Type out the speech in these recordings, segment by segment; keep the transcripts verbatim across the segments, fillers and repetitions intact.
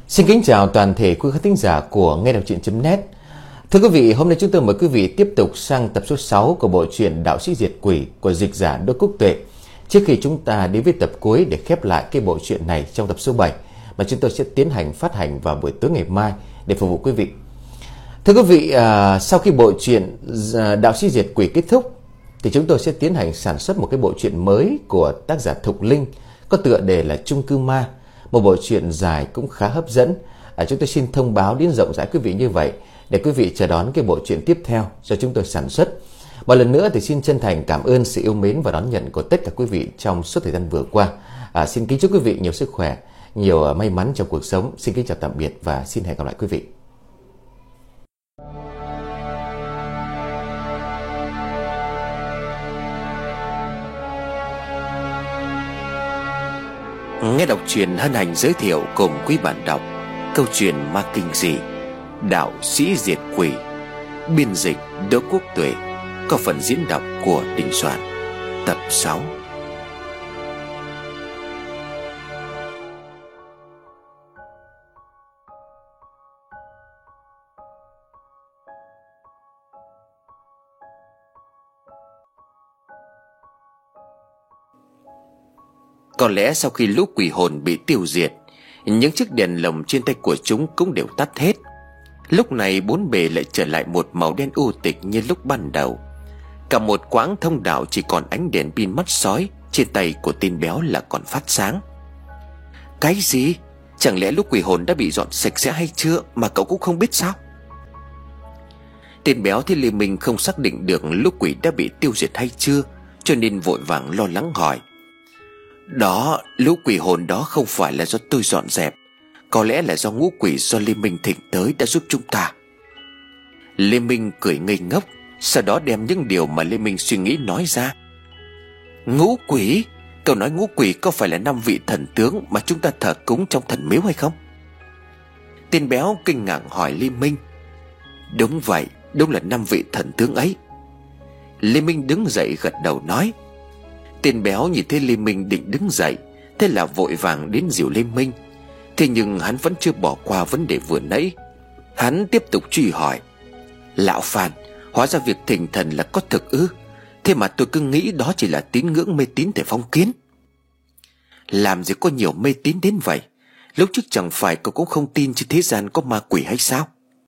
Xin kính chào toàn thể quý khán thính giả của nghe đọc truyện chấm net. Thưa quý vị, hôm nay chúng tôi mời quý vị tiếp tục sang tập số sáu của bộ truyện Đạo Sĩ Diệt Quỷ của dịch giả Đỗ Quốc Tuệ. Trước khi chúng ta đến với tập cuối để khép lại cái bộ truyện này trong tập số bảy mà chúng tôi sẽ tiến hành phát hành vào buổi tối ngày mai để phục vụ quý vị. Thưa quý vị, à, sau khi bộ truyện Đạo Sĩ Diệt Quỷ kết thúc thì chúng tôi sẽ tiến hành sản xuất một cái bộ truyện mới của tác giả Thục Linh có tựa đề là Chung Cư Ma. Một bộ truyện dài cũng khá hấp dẫn. à, Chúng tôi xin thông báo đến rộng rãi quý vị như vậy để quý vị chờ đón cái bộ truyện tiếp theo do chúng tôi sản xuất. Một lần nữa thì xin chân thành cảm ơn sự yêu mến và đón nhận của tất cả quý vị trong suốt thời gian vừa qua. à, Xin kính chúc quý vị nhiều sức khỏe, nhiều may mắn trong cuộc sống. Xin kính chào tạm biệt và xin hẹn gặp lại quý vị. Nghe đọc truyện hân hạnh giới thiệu cùng quý bạn đọc câu chuyện ma kinh dị Đạo Sĩ Diệt Quỷ, biên dịch Đỗ Quốc Tuệ, có phần diễn đọc của Đình Soạn. Tập sáu. Có lẽ sau khi lũ quỷ hồn bị tiêu diệt, những chiếc đèn lồng trên tay của chúng cũng đều tắt hết. Lúc này bốn bề lại trở lại một màu đen u tịch như lúc ban đầu. Cả một quãng thông đạo chỉ còn ánh đèn pin mắt sói trên tay của tên béo là còn phát sáng. Cái gì? Chẳng lẽ lũ quỷ hồn đã bị dọn sạch sẽ hay chưa mà cậu cũng không biết sao? Tên béo thì Lê Minh không xác định được lũ quỷ đã bị tiêu diệt hay chưa, cho nên vội vàng lo lắng hỏi: Đó, lũ quỷ hồn đó không phải là do tôi dọn dẹp, có lẽ là do ngũ quỷ do Lê Minh thỉnh tới đã giúp chúng ta. Lê Minh cười ngây ngốc, sau đó đem những điều mà Lê Minh suy nghĩ nói ra. Ngũ quỷ? Cậu nói ngũ quỷ có phải là năm vị thần tướng mà chúng ta thờ cúng trong thần miếu hay không? Tên béo kinh ngạc hỏi Lê Minh. Đúng vậy, đúng là năm vị thần tướng ấy. Lê Minh đứng dậy gật đầu nói. Tên béo nhìn thấy Lê Minh định đứng dậy, thế là vội vàng đến dìu Lê Minh. Thế nhưng hắn vẫn chưa bỏ qua vấn đề vừa nãy. Hắn tiếp tục truy hỏi: Lão Phan, hóa ra việc thỉnh thần là có thực ư? Thế mà tôi cứ nghĩ đó chỉ là tín ngưỡng mê tín để phong kiến. Làm gì có nhiều mê tín đến vậy? Lúc trước chẳng phải cậu cũng không tin trên thế gian có ma quỷ hay sao?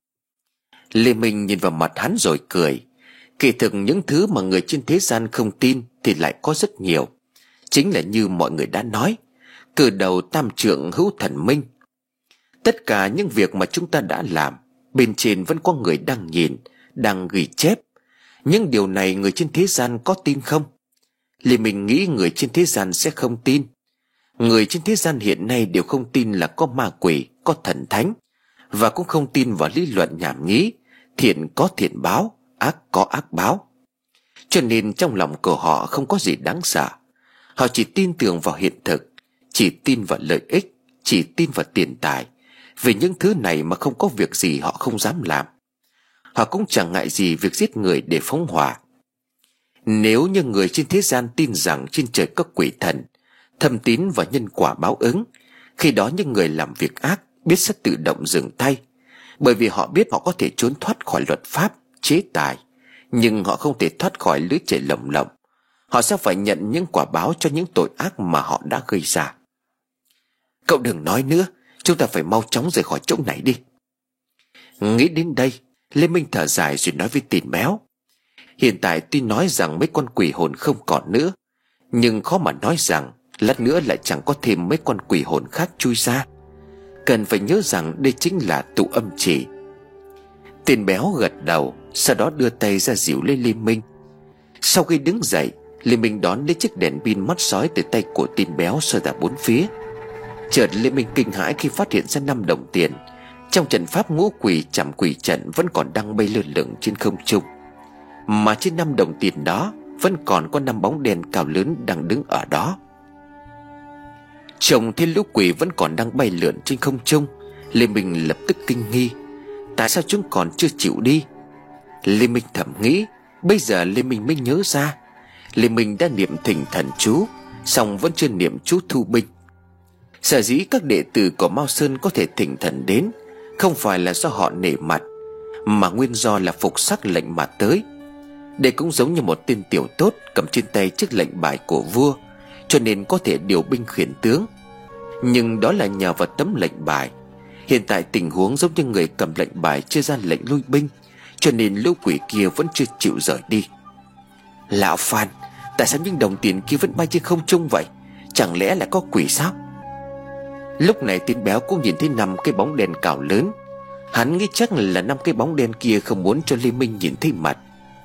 Lê Minh nhìn vào mặt hắn rồi cười. Kỳ thực những thứ mà người trên thế gian không tin thì lại có rất nhiều. Chính là như mọi người đã nói, cử đầu tam trượng hữu thần minh. Tất cả những việc mà chúng ta đã làm, bên trên vẫn có người đang nhìn, đang ghi chép. Nhưng điều này người trên thế gian có tin không? Lê Minh nghĩ người trên thế gian sẽ không tin. Người trên thế gian hiện nay đều không tin là có ma quỷ, có thần thánh, và cũng không tin vào lý luận nhảm nhí thiện có thiện báo, ác có ác báo. Cho nên trong lòng của họ không có gì đáng sợ. Họ chỉ tin tưởng vào hiện thực, chỉ tin vào lợi ích, chỉ tin vào tiền tài. Về những thứ này mà không có việc gì họ không dám làm. Họ cũng chẳng ngại gì việc giết người để phóng hỏa. Nếu như người trên thế gian tin rằng trên trời có quỷ thần, thâm tín và nhân quả báo ứng, khi đó những người làm việc ác biết sẽ tự động dừng tay. Bởi vì họ biết họ có thể trốn thoát khỏi luật pháp, chế tài, nhưng họ không thể thoát khỏi lưới trời lồng lộng. Họ sẽ phải nhận những quả báo cho những tội ác mà họ đã gây ra. Cậu đừng nói nữa, chúng ta phải mau chóng rời khỏi chỗ này đi. Nghĩ đến đây, Lê Minh thở dài rồi nói với tên béo. Hiện tại tuy nói rằng mấy con quỷ hồn không còn nữa, nhưng khó mà nói rằng lát nữa lại chẳng có thêm mấy con quỷ hồn khác chui ra. Cần phải nhớ rằng đây chính là tụ âm chỉ. Tên béo gật đầu, sau đó đưa tay ra dìu lên Lê Minh. Sau khi đứng dậy, Lê Minh đón lấy chiếc đèn pin mắt sói từ tay của tên béo soi ra bốn phía. Chợt Lê Minh kinh hãi khi phát hiện ra năm đồng tiền trong trận pháp ngũ quỷ chảm quỷ trận vẫn còn đang bay lơ lửng trên không trung. Mà trên năm đồng tiền đó vẫn còn có năm bóng đèn cao lớn đang đứng ở đó. Trông thấy lũ quỷ vẫn còn đang bay lượn trên không trung, Lê Minh lập tức kinh nghi. Tại sao chúng còn chưa chịu đi? Lê Minh thầm nghĩ. Bây giờ Lê Minh mới nhớ ra, Lê Minh đã niệm thỉnh thần chú, song vẫn chưa niệm chú thu binh. Sở dĩ các đệ tử của Mao Sơn có thể thỉnh thần đến không phải là do họ nể mặt, mà nguyên do là phục sắc lệnh mà tới. Đây cũng giống như một tên tiểu tốt cầm trên tay chiếc lệnh bài của vua, cho nên có thể điều binh khiển tướng. Nhưng đó là nhờ vào tấm lệnh bài. Hiện tại tình huống giống như người cầm lệnh bài chưa ra lệnh lui binh, cho nên lũ quỷ kia vẫn chưa chịu rời đi. Lão Phan, tại sao những đồng tiền kia vẫn bay trên không trung vậy? Chẳng lẽ lại có quỷ sao? Lúc này tên béo cũng nhìn thấy năm cái bóng đen cào lớn. Hắn nghĩ chắc là năm cái bóng đen kia không muốn cho Lê Minh nhìn thấy mặt.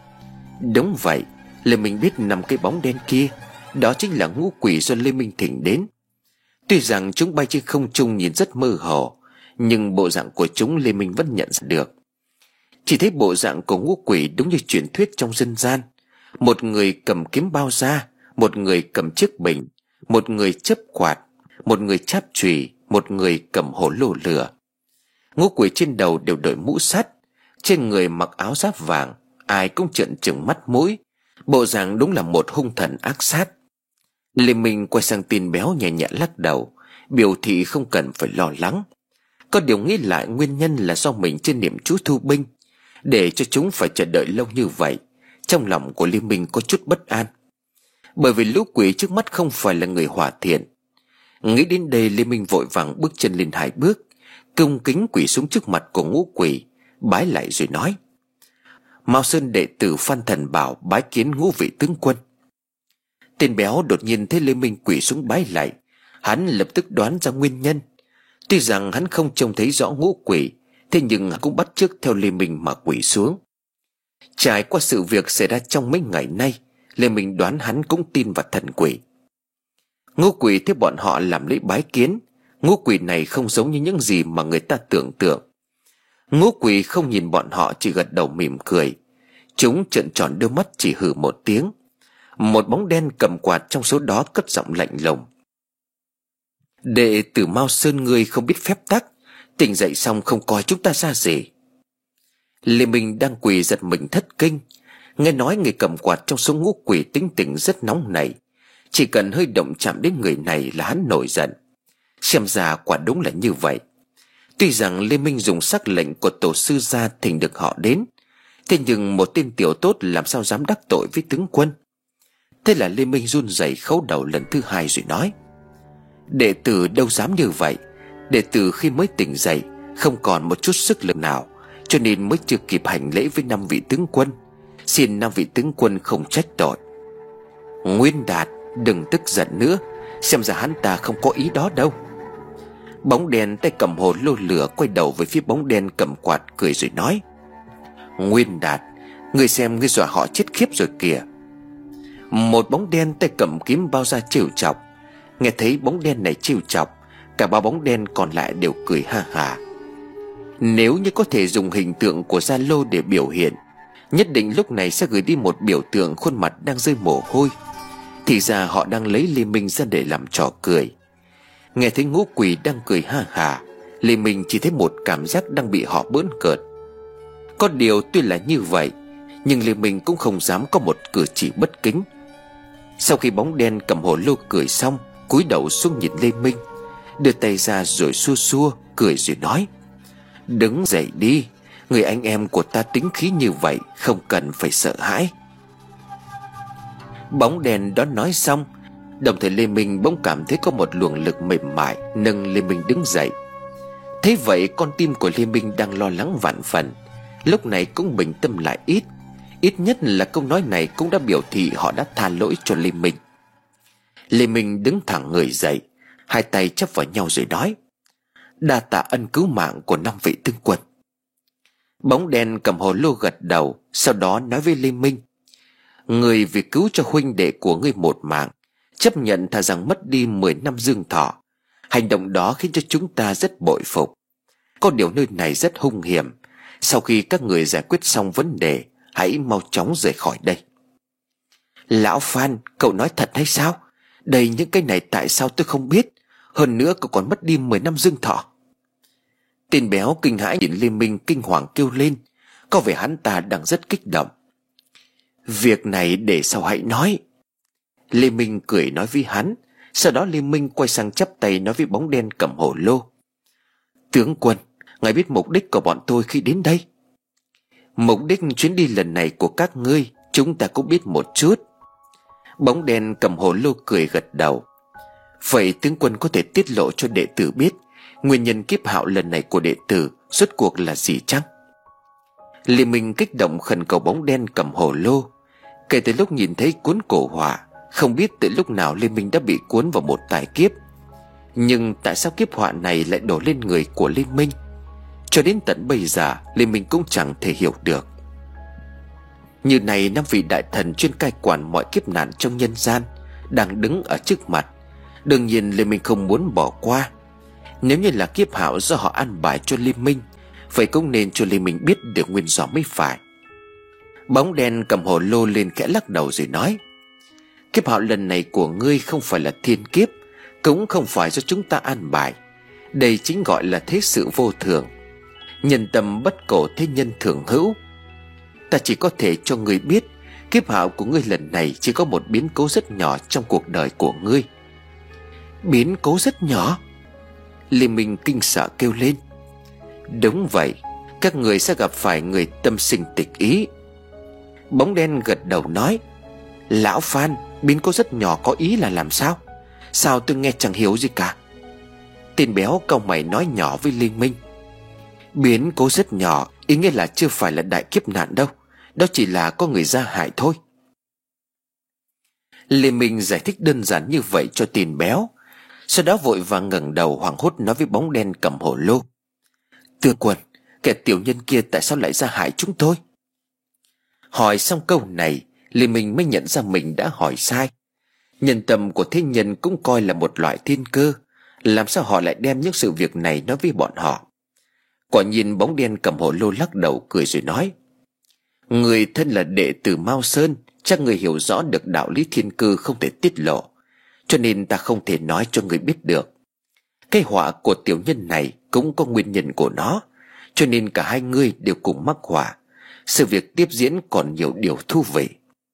Đúng vậy, Lê Minh biết năm cái bóng đen kia đó chính là ngũ quỷ do Lê Minh thỉnh đến. Tuy rằng chúng bay trên không trung nhìn rất mơ hồ, nhưng bộ dạng của chúng Lê Minh vẫn nhận ra được. Chỉ thấy bộ dạng của ngũ quỷ đúng như truyền thuyết trong dân gian. Một người cầm kiếm bao da, một người cầm chiếc bình, một người chấp quạt, một người cháp chùy, một người cầm hổ lô lửa. Ngũ quỷ trên đầu đều đội mũ sắt, trên người mặc áo giáp vàng, ai cũng trợn trừng mắt mũi, bộ dạng đúng là một hung thần ác sát. Lê Minh quay sang tin béo nhẹ nhẹ lắc đầu, biểu thị không cần phải lo lắng. Có điều nghĩ lại nguyên nhân là do mình chưa niệm chú thu binh, để cho chúng phải chờ đợi lâu như vậy. Trong lòng của Lê Minh có chút bất an, bởi vì lũ quỷ trước mắt không phải là người hòa thiện. Nghĩ đến đây, Lê Minh vội vàng bước chân lên hai bước, cung kính quỳ xuống trước mặt của ngũ quỷ, bái lại rồi nói: Mao Sơn đệ tử Phan Thần Bảo bái kiến ngũ vị tướng quân. Tên béo đột nhiên thấy Lê Minh quỳ xuống bái lại, hắn lập tức đoán ra nguyên nhân. Tuy rằng hắn không trông thấy rõ ngũ quỷ, thế nhưng hắn cũng bắt chước theo Lê Minh mà quỳ xuống. Trải qua sự việc xảy ra trong mấy ngày nay, Lê Minh đoán hắn cũng tin vào thần quỷ. Ngũ quỷ thấy bọn họ làm lễ bái kiến. Ngũ quỷ này không giống như những gì mà người ta tưởng tượng. Ngũ quỷ không nhìn bọn họ, chỉ gật đầu mỉm cười. Chúng trợn tròn đôi mắt, chỉ hừ một tiếng. Một bóng đen cầm quạt trong số đó cất giọng lạnh lùng: Đệ tử Mao Sơn ngươi không biết phép tắc, tỉnh dậy xong không coi chúng ta ra gì. Lê Minh đang quỳ giật mình thất kinh. Nghe nói người cầm quạt trong số ngũ quỷ tính tình rất nóng nảy, chỉ cần hơi động chạm đến người này là hắn nổi giận. Xem ra quả đúng là như vậy. Tuy rằng Lê Minh dùng sắc lệnh của tổ sư gia thỉnh được họ đến, thế nhưng một tên tiểu tốt làm sao dám đắc tội với tướng quân. Thế là Lê Minh run rẩy khấu đầu lần thứ hai rồi nói: Đệ tử đâu dám như vậy. Đệ tử khi mới tỉnh dậy không còn một chút sức lực nào, cho nên mới chưa kịp hành lễ với năm vị tướng quân. Xin năm vị tướng quân không trách tội. Nguyên Đạt, đừng tức giận nữa, xem ra hắn ta không có ý đó đâu. Bóng đen tay cầm hồ lô lửa quay đầu với phía bóng đen cầm quạt, cười rồi nói: Nguyên Đạt, ngươi xem ngươi dọa họ chết khiếp rồi kìa. Một bóng đen tay cầm kiếm bao ra trêu chọc. Nghe thấy bóng đen này trêu chọc, cả ba bóng đen còn lại đều cười ha hả. Nếu như có thể dùng hình tượng của Zalo để biểu hiện, nhất định lúc này sẽ gửi đi một biểu tượng khuôn mặt đang rơi mồ hôi. Thì ra họ đang lấy Lê Minh ra để làm trò cười. Nghe thấy ngũ quỷ đang cười ha hả, Lê Minh chỉ thấy một cảm giác đang bị họ bỡn cợt. Có điều tuy là như vậy, nhưng Lê Minh cũng không dám có một cử chỉ bất kính. Sau khi bóng đen cầm hồ lô cười xong, cúi đầu xuống nhìn Lê Minh, đưa tay ra rồi xua xua, cười rồi nói: Đứng dậy đi, người anh em của ta tính khí như vậy, không cần phải sợ hãi. Bóng đèn đó nói xong, đồng thời Lê Minh bỗng cảm thấy có một luồng lực mềm mại nâng Lê Minh đứng dậy. Thế vậy con tim của Lê Minh đang lo lắng vạn phần, lúc này cũng bình tâm lại ít. Ít nhất là câu nói này cũng đã biểu thị họ đã tha lỗi cho Lê Minh. Lê Minh đứng thẳng người dậy, hai tay chắp vào nhau rồi nói: Đa tạ ân cứu mạng của năm vị tướng quân. Bóng đen cầm hồ lô gật đầu, sau đó nói với Lê Minh: Người vì cứu cho huynh đệ của ngươi một mạng, chấp nhận thà rằng mất đi mười năm dương thọ. Hành động đó khiến cho chúng ta rất bội phục. Có điều nơi này rất hung hiểm. Sau khi các người giải quyết xong vấn đề, hãy mau chóng rời khỏi đây. Lão Phan, cậu nói thật hay sao? Đây những cái này tại sao tôi không biết? Hơn nữa cậu còn mất đi mười năm dương thọ. Tên béo kinh hãi nhìn Lê Minh, kinh hoàng kêu lên. Có vẻ hắn ta đang rất kích động. Việc này để sau hãy nói. Lê Minh cười nói với hắn, Sau đó Lê Minh quay sang chắp tay nói với bóng đen cầm hồ lô: Tướng quân, ngài biết mục đích của bọn tôi khi đến đây? Mục đích chuyến đi lần này của các ngươi chúng ta cũng biết một chút. Bóng đen cầm hồ lô cười gật đầu. Vậy tướng quân có thể tiết lộ cho đệ tử biết nguyên nhân kiếp hạo lần này của đệ tử rốt cuộc là gì chăng? Lê Minh kích động khẩn cầu bóng đen cầm hồ lô. Kể từ lúc nhìn thấy cuốn cổ họa, không biết từ lúc nào Lê Minh đã bị cuốn vào một tài kiếp. Nhưng tại sao kiếp họa này lại đổ lên người của Lê Minh? Cho đến tận bây giờ Lê Minh cũng chẳng thể hiểu được. Như này năm vị đại thần chuyên cai quản mọi kiếp nạn trong nhân gian đang đứng ở trước mặt. Đương nhiên Lê Minh không muốn bỏ qua. Nếu như là kiếp hạo do họ an bài cho Lê Minh, vậy cũng nên cho Lê Minh biết được nguyên do mới phải. Bóng đen cầm hồ lô lên khẽ lắc đầu rồi nói: Kiếp hạo lần này của ngươi không phải là thiên kiếp, cũng không phải do chúng ta an bài. Đây chính gọi là thế sự vô thường. Nhân tâm bất cổ thế nhân thường hữu. Ta chỉ có thể cho ngươi biết kiếp hạo của ngươi lần này chỉ có một biến cố rất nhỏ trong cuộc đời của ngươi. Biến cố rất nhỏ? Lê Minh kinh sợ kêu lên. Đúng vậy, các người sẽ gặp phải người tâm sinh tịch ý. Bóng đen gật đầu nói: Lão Phan, biến cố rất nhỏ có ý là làm sao? Sao tôi nghe chẳng hiểu gì cả? Tên béo cau mày nói nhỏ với Lê Minh: Biến cố rất nhỏ ý nghĩa là chưa phải là đại kiếp nạn đâu, đó chỉ là có người ra hại thôi. Lê Minh giải thích đơn giản như vậy cho tên béo, sau đó vội vàng ngẩng đầu hoảng hốt nói với bóng đen cầm hồ lô: Tướng quân, kẻ tiểu nhân kia tại sao lại ra hại chúng tôi? Hỏi xong câu này, Lê Minh mới nhận ra mình đã hỏi sai. Nhân tâm của thế nhân cũng coi là một loại thiên cơ, làm sao họ lại đem những sự việc này nói với bọn họ? Quả nhiên bóng đen cầm hồ lô lắc đầu cười rồi nói: Người thân là đệ tử Mao Sơn, chắc người hiểu rõ được đạo lý thiên cơ không thể tiết lộ, cho nên ta không thể nói cho người biết được. Cái họa của tiểu nhân này cũng có nguyên nhân của nó, cho nên cả hai ngươi đều cùng mắc họa. Sự việc tiếp diễn còn nhiều điều thú vị.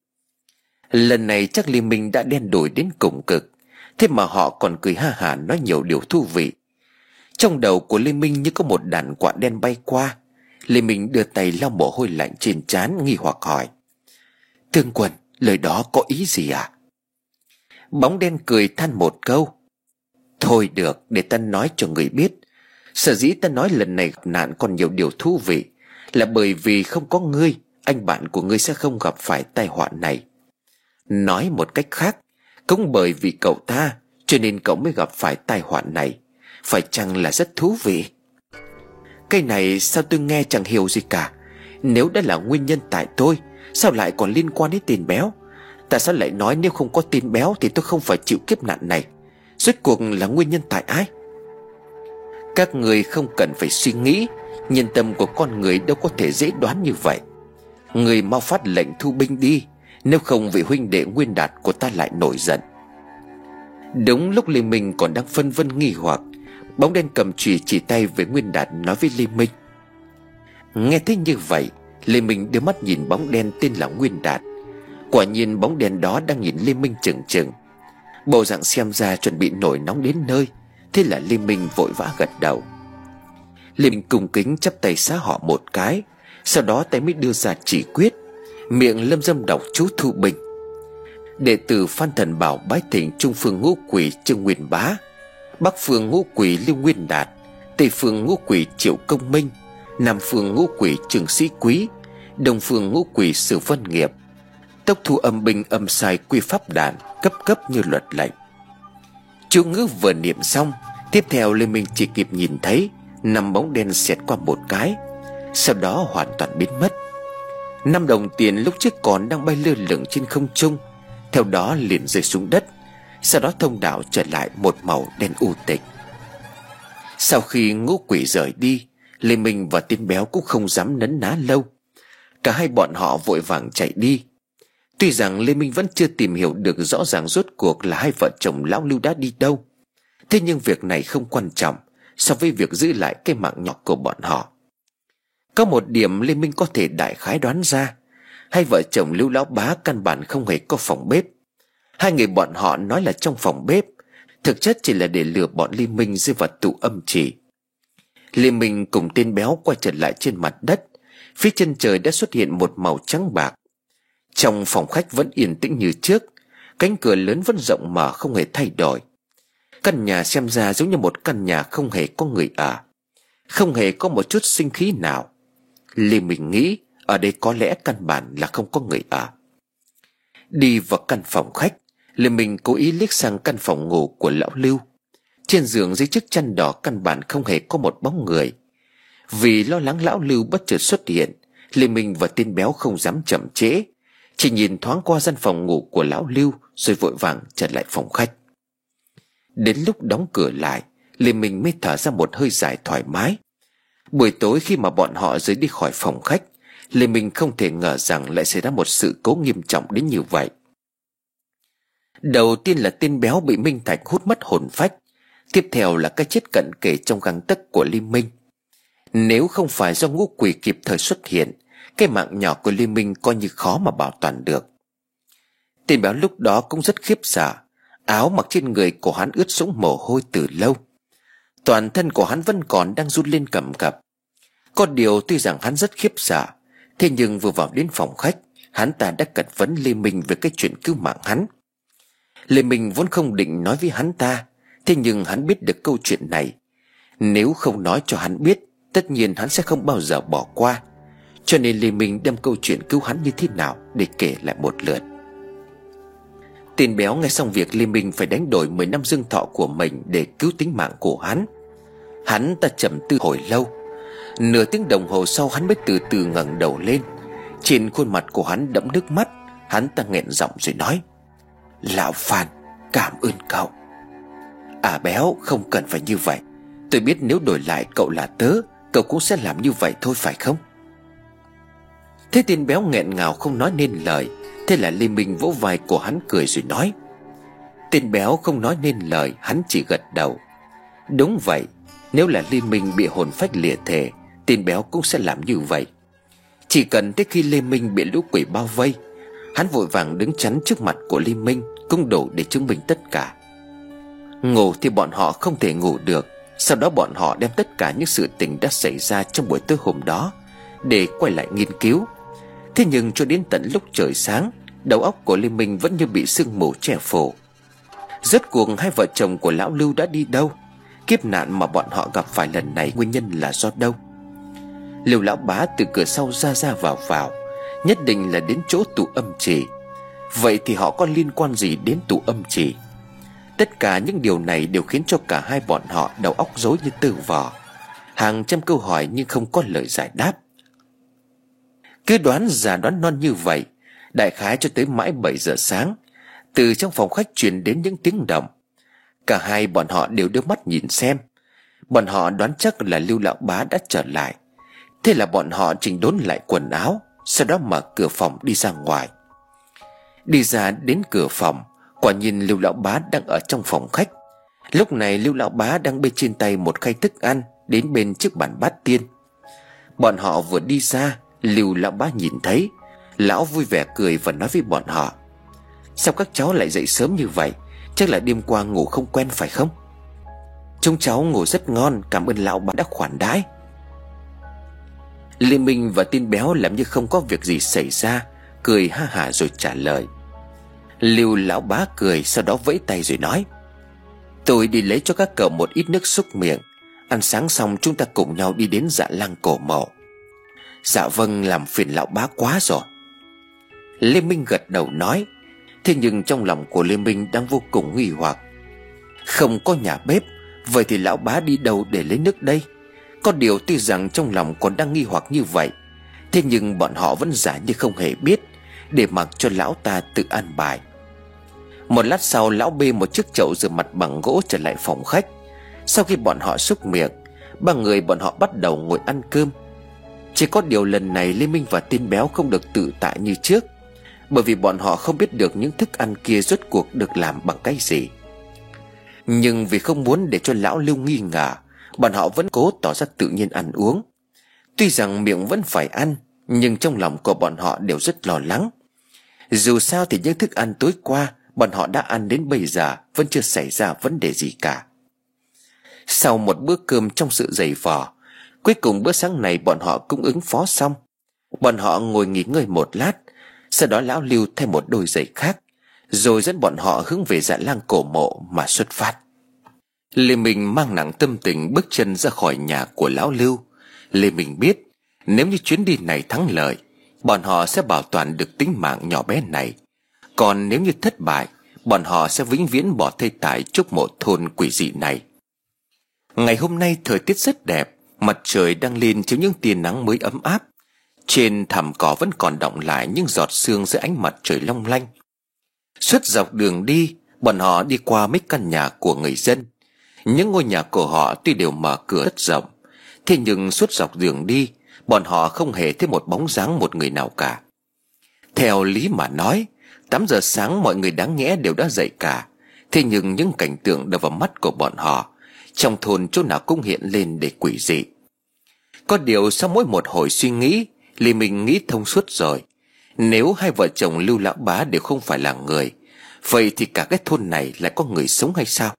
Lần này chắc Lê Minh đã đen đổi đến cùng cực, thế mà họ còn cười ha hả nói nhiều điều thú vị. Trong đầu của Lê Minh như có một đàn quạ đen bay qua. Lê Minh đưa tay lau mồ hôi lạnh trên trán, nghi hoặc hỏi: Tướng quân, lời đó có ý gì à? Bóng đen cười than một câu: Thôi được, để ta nói cho người biết. Sở dĩ ta nói lần này gặp nạn còn nhiều điều thú vị là bởi vì không có ngươi, anh bạn của ngươi sẽ không gặp phải tai họa này. Nói một cách khác, cũng bởi vì cậu ta cho nên cậu mới gặp phải tai họa này. Phải chăng là rất thú vị? Cái này sao tôi nghe chẳng hiểu gì cả. Nếu đã là nguyên nhân tại tôi, sao lại còn liên quan đến tên béo? Tại sao lại nói nếu không có tên béo thì tôi không phải chịu kiếp nạn này? Rốt cuộc là nguyên nhân tại ai? Các người không cần phải suy nghĩ, nhân tâm của con người đâu có thể dễ đoán như vậy. Người mau phát lệnh thu binh đi, nếu không vị huynh đệ Nguyên Đạt của ta lại nổi giận. Đúng lúc Lê Minh còn đang phân vân nghi hoặc, bóng đen cầm chùy chỉ tay về Nguyên Đạt nói với Lê Minh. Nghe thấy như vậy, Lê Minh đưa mắt nhìn bóng đen tên là Nguyên Đạt. Quả nhiên bóng đen đó đang nhìn Lê Minh chừng chừng, bộ dạng xem ra chuẩn bị nổi nóng đến nơi. Thế là Lê Minh vội vã gật đầu. Lê Minh cung kính chắp tay xá họ một cái, sau đó tay mới đưa ra chỉ quyết, miệng lâm dâm đọc chú thu binh. Đệ tử Phan Thần Bảo bái thỉnh Trung Phương Ngũ Quỷ Trương Nguyên Bá, Bắc Phương Ngũ Quỷ Lưu Nguyên Đạt, Tây Phương Ngũ Quỷ Triệu Công Minh, Nam Phương Ngũ Quỷ Trường Sĩ Quý, Đông Phương Ngũ Quỷ Sử Vân Nghiệp. Tốc thu âm binh âm sai quy pháp đàn, cấp cấp như luật lệnh. Chú ngữ vừa niệm xong, tiếp theo Lê Minh chỉ kịp nhìn thấy năm bóng đen xẹt qua một cái, sau đó hoàn toàn biến mất. Năm đồng tiền lúc trước còn đang bay lơ lửng trên không trung, theo đó liền rơi xuống đất, sau đó thông đạo trở lại một màu đen u tịch. Sau khi Ngũ Quỷ rời đi, Lê Minh và tên béo cũng không dám nấn ná lâu. Cả hai bọn họ vội vàng chạy đi. Tuy rằng Lê Minh vẫn chưa tìm hiểu được rõ ràng rốt cuộc là hai vợ chồng lão Lưu đã đi đâu, thế nhưng việc này không quan trọng so với việc giữ lại cái mạng nhỏ của bọn họ. Có một điểm Lê Minh có thể đại khái đoán ra, hai vợ chồng Lưu lão bá căn bản không hề có phòng bếp. Hai người bọn họ nói là trong phòng bếp, thực chất chỉ là để lừa bọn Liên Minh rơi vào tù âm chỉ. Liên Minh cùng tên béo quay trở lại trên mặt đất. Phía chân trời đã xuất hiện một màu trắng bạc. Trong phòng khách vẫn yên tĩnh như trước, cánh cửa lớn vẫn rộng mở không hề thay đổi. Căn nhà xem ra giống như một căn nhà không hề có người ở, không hề có một chút sinh khí nào. Liên Minh nghĩ ở đây có lẽ căn bản là không có người ở. Đi vào căn phòng khách, Liên Minh cố ý liếc sang căn phòng ngủ của lão Lưu. Trên giường dưới chiếc chăn đỏ căn bản không hề có một bóng người. Vì lo lắng lão Lưu bất chợt xuất hiện, Liên Minh và tên béo không dám chậm trễ, chỉ nhìn thoáng qua gian phòng ngủ của lão Lưu rồi vội vàng trở lại phòng khách. Đến lúc đóng cửa lại, Liên Minh mới thở ra một hơi dài thoải mái. Buổi tối khi mà bọn họ rời đi khỏi phòng khách, Liên Minh không thể ngờ rằng lại xảy ra một sự cố nghiêm trọng đến như vậy. Đầu tiên là tên béo bị Minh Thạch hút mất hồn phách. Tiếp theo là cái chết cận kề trong gang tấc của Liên Minh. Nếu không phải do ngũ quỷ kịp thời xuất hiện, cái mạng nhỏ của Liên Minh coi như khó mà bảo toàn được. Tên béo lúc đó cũng rất khiếp sợ. Áo mặc trên người của hắn ướt sũng mồ hôi từ lâu. Toàn thân của hắn vẫn còn đang run lên cầm cập. Có điều tuy rằng hắn rất khiếp sợ, thế nhưng vừa vào đến phòng khách, hắn ta đã cật vấn Lê Minh về cái chuyện cứu mạng hắn. Lê Minh vốn không định nói với hắn ta, thế nhưng hắn biết được câu chuyện này. Nếu không nói cho hắn biết, tất nhiên hắn sẽ không bao giờ bỏ qua. Cho nên Lê Minh đem câu chuyện cứu hắn như thế nào để kể lại một lượt. Tên béo nghe xong việc Lê Minh phải đánh đổi mười năm dương thọ của mình để cứu tính mạng của hắn. Hắn ta trầm tư hồi lâu. Nửa tiếng đồng hồ sau hắn mới từ từ ngẩng đầu lên. Trên khuôn mặt của hắn đẫm nước mắt. Hắn ta nghẹn giọng rồi nói: "Lão Phan, cảm ơn cậu." "À béo, không cần phải như vậy. Tôi biết nếu đổi lại cậu là tớ, cậu cũng sẽ làm như vậy thôi phải không?" Thế tên béo nghẹn ngào không nói nên lời. Thế là Lê Minh vỗ vai của hắn cười rồi nói. Tên béo không nói nên lời, hắn chỉ gật đầu. Đúng vậy, nếu là Lê Minh bị hồn phách lìa thể, tên béo cũng sẽ làm như vậy. Chỉ cần tới khi Lê Minh bị lũ quỷ bao vây, hắn vội vàng đứng chắn trước mặt của Lê Minh cũng đủ để chứng minh tất cả. Ngủ thì bọn họ không thể ngủ được. Sau đó bọn họ đem tất cả những sự tình đã xảy ra trong buổi tối hôm đó để quay lại nghiên cứu. Thế nhưng cho đến tận lúc trời sáng, đầu óc của Lê Minh vẫn như bị sương mù che phủ. Rốt cuộc hai vợ chồng của lão Lưu đã đi đâu? Kiếp nạn mà bọn họ gặp phải lần này nguyên nhân là do đâu? Lưu lão bá từ cửa sau ra ra vào vào, nhất định là đến chỗ tù âm chỉ. Vậy thì họ có liên quan gì đến tù âm chỉ? Tất cả những điều này đều khiến cho cả hai bọn họ đầu óc rối như tơ vò. Hàng trăm câu hỏi nhưng không có lời giải đáp. Cứ đoán già đoán non như vậy, đại khái cho tới mãi bảy giờ sáng, từ trong phòng khách truyền đến những tiếng động. Cả hai bọn họ đều đưa mắt nhìn xem. Bọn họ đoán chắc là Lưu lão bá đã trở lại. Thế là bọn họ chỉnh đốn lại quần áo, sau đó mở cửa phòng đi ra ngoài. Đi ra đến cửa phòng, quả nhiên Lưu lão bá đang ở trong phòng khách. Lúc này Lưu lão bá đang bê trên tay một khay thức ăn đến bên chiếc bàn bát tiên. Bọn họ vừa đi ra, Lưu lão bá nhìn thấy, lão vui vẻ cười và nói với bọn họ: "Sao các cháu lại dậy sớm như vậy? Chắc là đêm qua ngủ không quen phải không?" "Chúng cháu ngủ rất ngon, cảm ơn lão bá đã khoản đãi." Lê Minh và tên béo làm như không có việc gì xảy ra, cười ha hả rồi trả lời. Lưu lão bá cười, sau đó vẫy tay rồi nói: "Tôi đi lấy cho các cậu một ít nước súc miệng. Ăn sáng xong chúng ta cùng nhau đi đến Dạ Lăng cổ mộ." "Dạ vâng, làm phiền lão bá quá rồi." Lê Minh gật đầu nói. Thế nhưng trong lòng của Lê Minh đang vô cùng nghi hoặc. Không có nhà bếp, vậy thì lão bá đi đâu để lấy nước đây? Có điều tuy rằng trong lòng còn đang nghi hoặc như vậy, thế nhưng bọn họ vẫn giả như không hề biết, để mặc cho lão ta tự an bài. Một lát sau, lão bê một chiếc chậu rửa mặt bằng gỗ trở lại phòng khách. Sau khi bọn họ xúc miệng, ba người bọn họ bắt đầu ngồi ăn cơm. Chỉ có điều lần này Lê Minh và tên béo không được tự tại như trước, bởi vì bọn họ không biết được những thức ăn kia rốt cuộc được làm bằng cái gì. Nhưng vì không muốn để cho lão Lưu nghi ngờ, bọn họ vẫn cố tỏ ra tự nhiên ăn uống. Tuy rằng miệng vẫn phải ăn, nhưng trong lòng của bọn họ đều rất lo lắng. Dù sao thì những thức ăn tối qua bọn họ đã ăn đến bây giờ vẫn chưa xảy ra vấn đề gì cả. Sau một bữa cơm trong sự dày vò, cuối cùng bữa sáng này bọn họ cũng ứng phó xong. Bọn họ ngồi nghỉ ngơi một lát, sau đó lão Lưu thay một đôi giày khác, rồi dẫn bọn họ hướng về dạ lang cổ mộ mà xuất phát. Lê Minh mang nặng tâm tình bước chân ra khỏi nhà của lão Lưu. Lê Minh biết nếu như chuyến đi này thắng lợi, bọn họ sẽ bảo toàn được tính mạng nhỏ bé này. Còn nếu như thất bại, bọn họ sẽ vĩnh viễn bỏ thây tại trúc mộ thôn quỷ dị này. Ngày hôm nay thời tiết rất đẹp, mặt trời đang lên chiếu những tia nắng mới ấm áp. Trên thảm cỏ vẫn còn đọng lại những giọt sương dưới ánh mặt trời long lanh. Suốt dọc đường đi, bọn họ đi qua mấy căn nhà của người dân. Những ngôi nhà của họ tuy đều mở cửa rất rộng, thế nhưng suốt dọc đường đi, bọn họ không hề thấy một bóng dáng một người nào cả. Theo lý mà nói, tám giờ sáng mọi người đáng nhẽ đều đã dậy cả. Thế nhưng những cảnh tượng đập vào mắt của bọn họ, trong thôn chỗ nào cũng hiện lên để quỷ dị. Có điều sau mỗi một hồi suy nghĩ, Lê Minh nghĩ thông suốt rồi. Nếu hai vợ chồng Lưu lão bá đều không phải là người, vậy thì cả cái thôn này lại có người sống hay sao?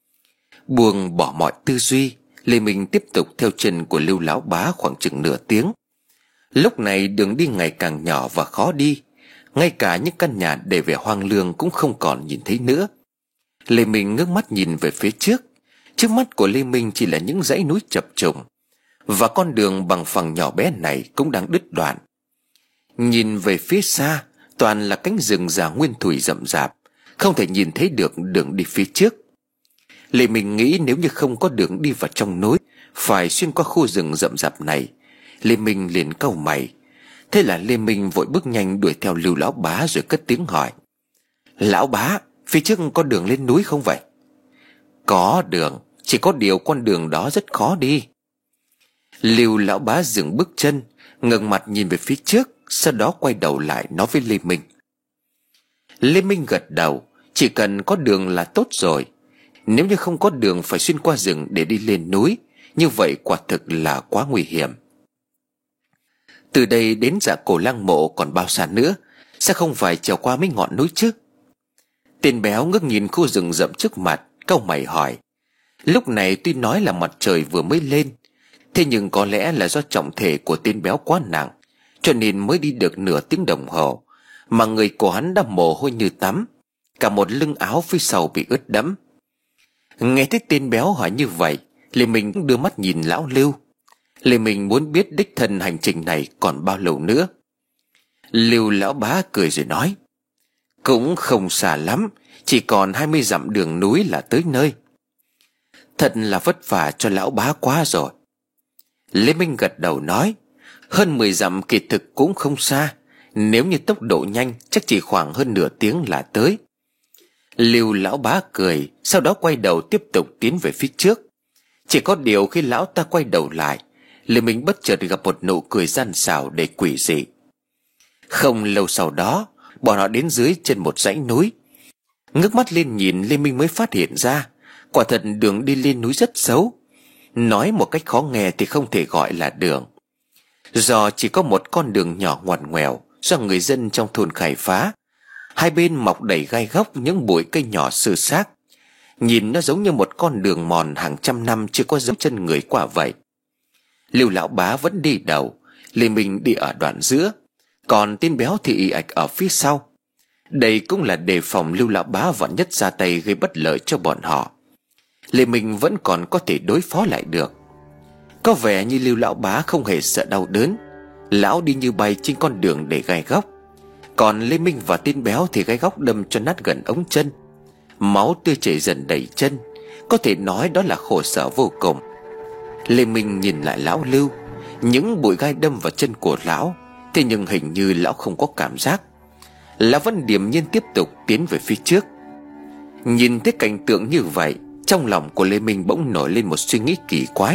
Buông bỏ mọi tư duy, Lê Minh tiếp tục theo chân của Lưu lão bá khoảng chừng nửa tiếng. Lúc này đường đi ngày càng nhỏ và khó đi, ngay cả những căn nhà để về hoang lương cũng không còn nhìn thấy nữa. Lê Minh ngước mắt nhìn về phía trước. Trước mắt của Lê Minh chỉ là những dãy núi chập trùng, và con đường bằng phẳng nhỏ bé này cũng đang đứt đoạn. Nhìn về phía xa, toàn là cánh rừng già nguyên thủy rậm rạp, không thể nhìn thấy được đường đi phía trước. Lê Minh nghĩ nếu như không có đường đi vào trong núi, phải xuyên qua khu rừng rậm rạp này. Lê Minh liền cau mày. Thế là Lê Minh vội bước nhanh đuổi theo Lưu lão bá rồi cất tiếng hỏi: "Lão bá, phía trước có đường lên núi không vậy?" "Có đường, chỉ có điều con đường đó rất khó đi." Lưu lão bá dừng bước chân, ngẩng mặt nhìn về phía trước, sau đó quay đầu lại nói với Lê Minh. Lê Minh gật đầu, chỉ cần có đường là tốt rồi. Nếu như không có đường phải xuyên qua rừng để đi lên núi, như vậy quả thực là quá nguy hiểm. Từ đây đến Dạ Cổ Lăng mộ còn bao xa nữa, sẽ không phải trèo qua mấy ngọn núi chứ? Tên béo ngước nhìn khu rừng rậm trước mặt, cau mày hỏi. Lúc này tuy nói là mặt trời vừa mới lên, thế nhưng có lẽ là do trọng thể của tên béo quá nặng, cho nên mới đi được nửa tiếng đồng hồ, mà người của hắn đã mồ hôi như tắm, cả một lưng áo phía sau bị ướt đẫm. Nghe thấy tên béo hỏi như vậy, Lê Minh cũng đưa mắt nhìn lão Lưu. Lê Minh muốn biết đích thân hành trình này còn bao lâu nữa. Lưu lão bá cười rồi nói: Cũng không xa lắm, chỉ còn hai mươi dặm đường núi là tới nơi. Thật là vất vả cho lão bá quá rồi. Lê Minh gật đầu nói: Hơn mười dặm kỳ thực cũng không xa, nếu như tốc độ nhanh chắc chỉ khoảng hơn nửa tiếng là tới. Lưu lão bá cười, sau đó quay đầu tiếp tục tiến về phía trước. Chỉ có điều khi lão ta quay đầu lại, Lê Minh bất chợt gặp một nụ cười gian xảo để quỷ dị. Không lâu sau đó, bọn họ đến dưới chân một dãy núi. Ngước mắt lên nhìn, Lê Minh mới phát hiện ra, quả thật đường đi lên núi rất xấu. Nói một cách khó nghe thì không thể gọi là đường. Do chỉ có một con đường nhỏ ngoằn ngoèo do người dân trong thôn khai phá, hai bên mọc đầy gai góc những bụi cây nhỏ sơ xác. Nhìn nó giống như một con đường mòn hàng trăm năm chưa có dấu chân người qua vậy. Lưu lão bá vẫn đi đầu, Lê Minh đi ở đoạn giữa, còn tên béo thì ì ạch ở phía sau. Đây cũng là đề phòng Lưu lão bá vạn nhất ra tay gây bất lợi cho bọn họ. Lê Minh vẫn còn có thể đối phó lại được. Có vẻ như Lưu lão bá không hề sợ đau đớn, lão đi như bay trên con đường để gai góc. Còn Lê Minh và tên béo thì gai góc đâm cho nát gần ống chân, máu tươi chảy dần đầy chân, có thể nói đó là khổ sở vô cùng. Lê Minh nhìn lại lão Lưu, những bụi gai đâm vào chân của lão, thế nhưng hình như lão không có cảm giác. Lão vẫn điềm nhiên tiếp tục tiến về phía trước. Nhìn thấy cảnh tượng như vậy, trong lòng của Lê Minh bỗng nổi lên một suy nghĩ kỳ quái.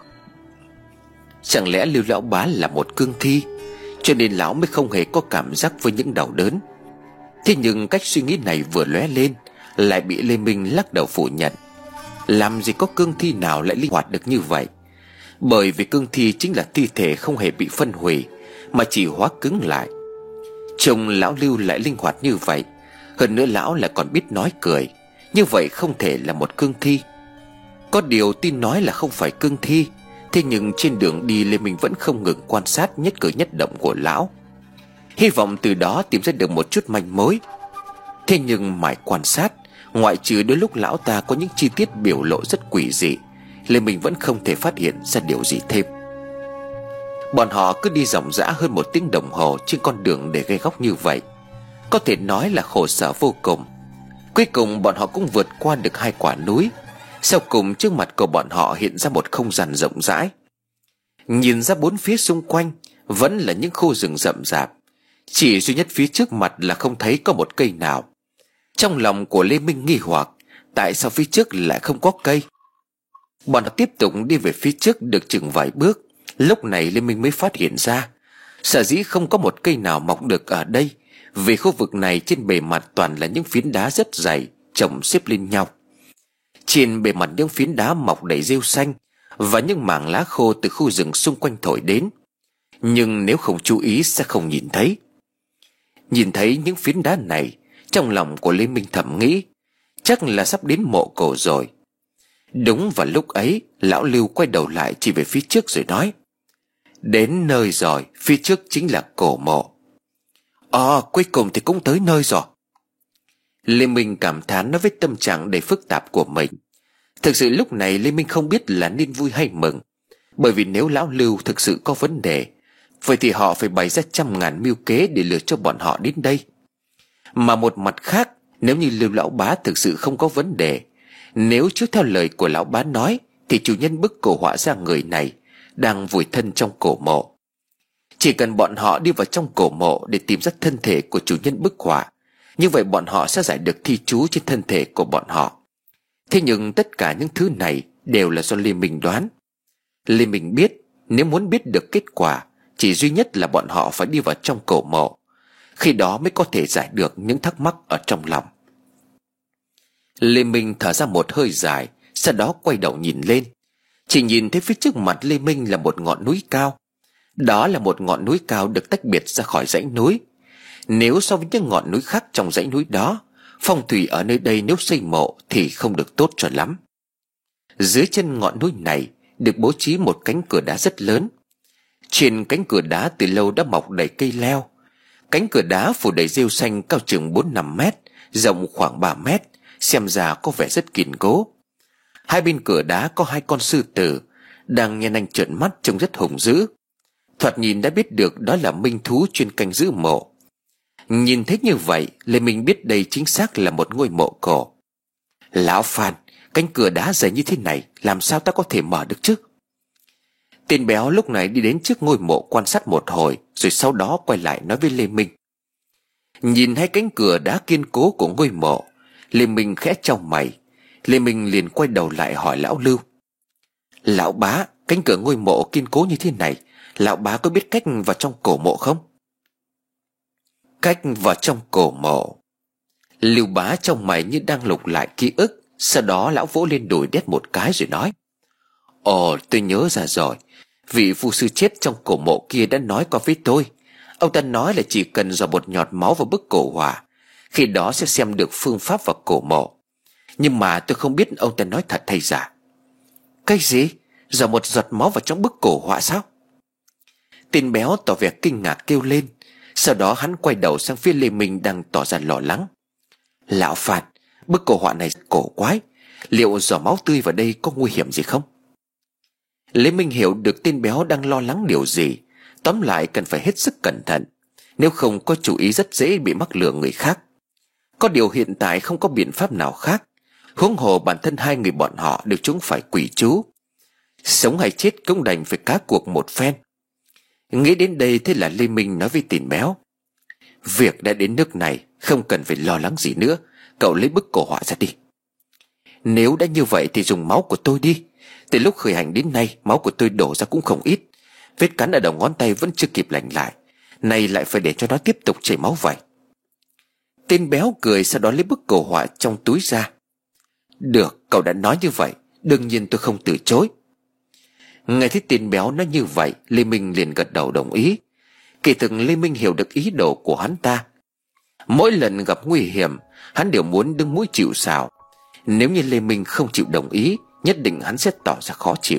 Chẳng lẽ Lưu lão bá là một cương thi, cho nên lão mới không hề có cảm giác với những đau đớn? Thế nhưng cách suy nghĩ này vừa lóe lên, lại bị Lê Minh lắc đầu phủ nhận. Làm gì có cương thi nào lại linh hoạt được như vậy? Bởi vì cương thi chính là thi thể không hề bị phân hủy, mà chỉ hóa cứng lại. Chồng lão Lưu lại linh hoạt như vậy, Hơn nữa lão lại còn biết nói cười, như vậy không thể là một cương thi. Có điều tin nói là không phải cương thi, thế nhưng trên đường đi Lê Minh vẫn không ngừng quan sát nhất cử nhất động của lão, hy vọng từ đó tìm ra được một chút manh mối. Thế nhưng mãi quan sát, ngoại trừ đôi lúc lão ta có những chi tiết biểu lộ rất quỷ dị, Lê Minh vẫn không thể phát hiện ra điều gì thêm. Bọn họ cứ đi ròng rã hơn một tiếng đồng hồ trên con đường để gây góc như vậy, có thể nói là khổ sở vô cùng. Cuối cùng bọn họ cũng vượt qua được hai quả núi. Sau cùng trước mặt của bọn họ hiện ra một không gian rộng rãi. Nhìn ra bốn phía xung quanh vẫn là những khu rừng rậm rạp, chỉ duy nhất phía trước mặt là không thấy có một cây nào. Trong lòng của Lê Minh nghi hoặc, tại sao phía trước lại không có cây. Bọn họ tiếp tục đi về phía trước được chừng vài bước, lúc này Lê Minh mới phát hiện ra sở dĩ không có một cây nào mọc được ở đây vì khu vực này trên bề mặt toàn là những phiến đá rất dày chồng xếp lên nhau. Trên bề mặt những phiến đá mọc đầy rêu xanh và những mảng lá khô từ khu rừng xung quanh thổi đến, nhưng nếu không chú ý sẽ không nhìn thấy. Nhìn thấy những phiến đá này, trong lòng của Lê Minh thầm nghĩ chắc là sắp đến mộ cổ rồi. Đúng vào lúc ấy, lão Lưu quay đầu lại chỉ về phía trước rồi nói: "Đến nơi rồi, phía trước chính là cổ mộ." "Ờ, cuối cùng thì cũng tới nơi rồi." Lê Minh cảm thán nói với tâm trạng đầy phức tạp của mình. Thực sự lúc này Lê Minh không biết là nên vui hay mừng, bởi vì nếu lão Lưu thực sự có vấn đề, vậy thì họ phải bày ra trăm ngàn mưu kế để lừa cho bọn họ đến đây. Mà một mặt khác, nếu như Lưu lão bá thực sự không có vấn đề, nếu chứ theo lời của lão bá nói, thì chủ nhân bức cổ họa ra người này đang vùi thân trong cổ mộ. Chỉ cần bọn họ đi vào trong cổ mộ để tìm ra thân thể của chủ nhân bức họa, như vậy bọn họ sẽ giải được thi chú trên thân thể của bọn họ. Thế nhưng tất cả những thứ này đều là do Lê Minh đoán. Lê Minh biết nếu muốn biết được kết quả, chỉ duy nhất là bọn họ phải đi vào trong cổ mộ, khi đó mới có thể giải được những thắc mắc ở trong lòng. Lê Minh thở ra một hơi dài, sau đó quay đầu nhìn lên. Chỉ nhìn thấy phía trước mặt Lê Minh là một ngọn núi cao. Đó là một ngọn núi cao được tách biệt ra khỏi dãy núi. Nếu so với những ngọn núi khác trong dãy núi đó, phong thủy ở nơi đây nếu xây mộ thì không được tốt cho lắm. Dưới chân ngọn núi này được bố trí một cánh cửa đá rất lớn. Trên cánh cửa đá từ lâu đã mọc đầy cây leo. Cánh cửa đá phủ đầy rêu xanh cao chừng bốn năm mét, rộng khoảng ba mét, xem ra có vẻ rất kiên cố. Hai bên cửa đá có hai con sư tử đang nhe nanh trợn mắt trông rất hung dữ. Thoạt nhìn đã biết được đó là minh thú chuyên canh giữ mộ. Nhìn thấy như vậy, Lê Minh biết đây chính xác là một ngôi mộ cổ. "Lão Phan, cánh cửa đá dày như thế này làm sao ta có thể mở được chứ?" Tên béo lúc này đi đến trước ngôi mộ quan sát một hồi, rồi sau đó quay lại nói với Lê Minh. Nhìn hai cánh cửa đá kiên cố của ngôi mộ, Lê Minh khẽ chau mày. Lê Minh liền quay đầu lại hỏi lão Lưu: "Lão bá, cánh cửa ngôi mộ kiên cố như thế này, lão bá có biết cách vào trong cổ mộ không?" "Cách vào trong cổ mộ?" Lưu bá trong mày như đang lục lại ký ức. Sau đó lão vỗ lên đùi đét một cái rồi nói: "Ồ, tôi nhớ ra rồi. Vị phu sư chết trong cổ mộ kia đã nói qua với tôi. Ông ta nói là chỉ cần dò một nhọt máu vào bức cổ họa, khi đó sẽ xem được phương pháp vào cổ mộ. Nhưng mà tôi không biết ông ta nói thật hay giả." "Cái gì? Dò một giọt máu vào trong bức cổ họa sao?" Tên béo tỏ vẻ kinh ngạc kêu lên. Sau đó hắn quay đầu sang phía Lê Minh đang tỏ ra lo lắng. "Lão Phan, bức cổ họa này cổ quái, liệu giò máu tươi vào đây có nguy hiểm gì không?" Lê Minh hiểu được tên béo đang lo lắng điều gì. Tóm lại cần phải hết sức cẩn thận, nếu không có chủ ý rất dễ bị mắc lừa người khác. Có điều hiện tại không có biện pháp nào khác, huống hồ bản thân hai người bọn họ đều chúng phải quỷ chú. Sống hay chết cũng đành phải cá cuộc một phen. Nghĩ đến đây thế là Lê Minh nói với tên béo: "Việc đã đến nước này, không cần phải lo lắng gì nữa. Cậu lấy bức cổ họa ra đi." "Nếu đã như vậy thì dùng máu của tôi đi. Từ lúc khởi hành đến nay, máu của tôi đổ ra cũng không ít. Vết cắn ở đầu ngón tay vẫn chưa kịp lành lại, nay lại phải để cho nó tiếp tục chảy máu vậy." Tên béo cười, sau đó lấy bức cổ họa trong túi ra. "Được, cậu đã nói như vậy, đương nhiên tôi không từ chối." Nghe thấy tên béo nói như vậy, Lê Minh liền gật đầu đồng ý. Kỳ thực Lê Minh hiểu được ý đồ của hắn ta. Mỗi lần gặp nguy hiểm, hắn đều muốn đứng mũi chịu sào. Nếu như Lê Minh không chịu đồng ý, nhất định hắn sẽ tỏ ra khó chịu.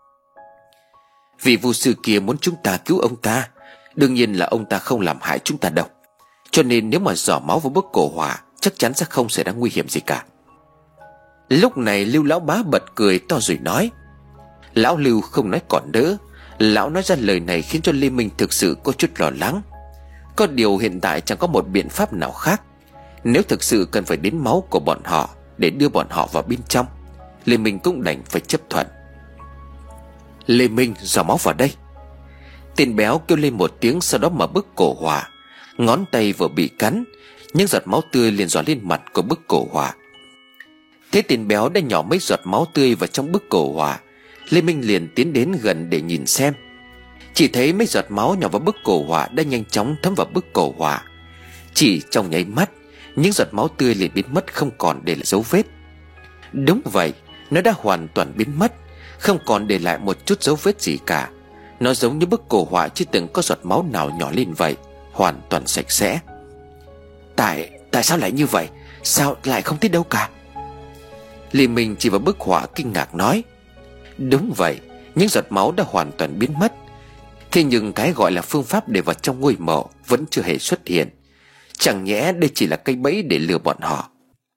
Vị vu sư kia muốn chúng ta cứu ông ta, đương nhiên là ông ta không làm hại chúng ta đâu. Cho nên nếu mà giỏ máu vào bức cổ hỏa, chắc chắn sẽ không xảy ra nguy hiểm gì cả. Lúc này Lưu lão bá bật cười to rồi nói. Lão Lưu không nói còn đỡ. Lão nói ra lời này khiến cho Lê Minh thực sự có chút lo lắng. Có điều hiện tại chẳng có một biện pháp nào khác. Nếu thực sự cần phải đến máu của bọn họ để đưa bọn họ vào bên trong, Lê Minh cũng đành phải chấp thuận. Lê Minh, giỏ máu vào đây. Tên béo kêu lên một tiếng, sau đó mở bức cổ hỏa. Ngón tay vừa bị cắn, những giọt máu tươi liền giọt lên mặt của bức cổ hỏa. Thế tên béo đã nhỏ mấy giọt máu tươi vào trong bức cổ hỏa, Lê Minh liền tiến đến gần để nhìn xem. Chỉ thấy mấy giọt máu nhỏ vào bức cổ hỏa đã nhanh chóng thấm vào bức cổ hỏa. Chỉ trong nháy mắt, những giọt máu tươi liền biến mất, không còn để lại dấu vết. Đúng vậy, nó đã hoàn toàn biến mất, không còn để lại một chút dấu vết gì cả. Nó giống như bức cổ hỏa chưa từng có giọt máu nào nhỏ lên vậy, hoàn toàn sạch sẽ. Tại, tại sao lại như vậy? Sao lại không thấy đâu cả? Lê Minh chỉ vào bức họa kinh ngạc nói. Đúng vậy, những giọt máu đã hoàn toàn biến mất. Thế nhưng cái gọi là phương pháp để vào trong ngôi mộ vẫn chưa hề xuất hiện. Chẳng nhẽ đây chỉ là cây bẫy để lừa bọn họ?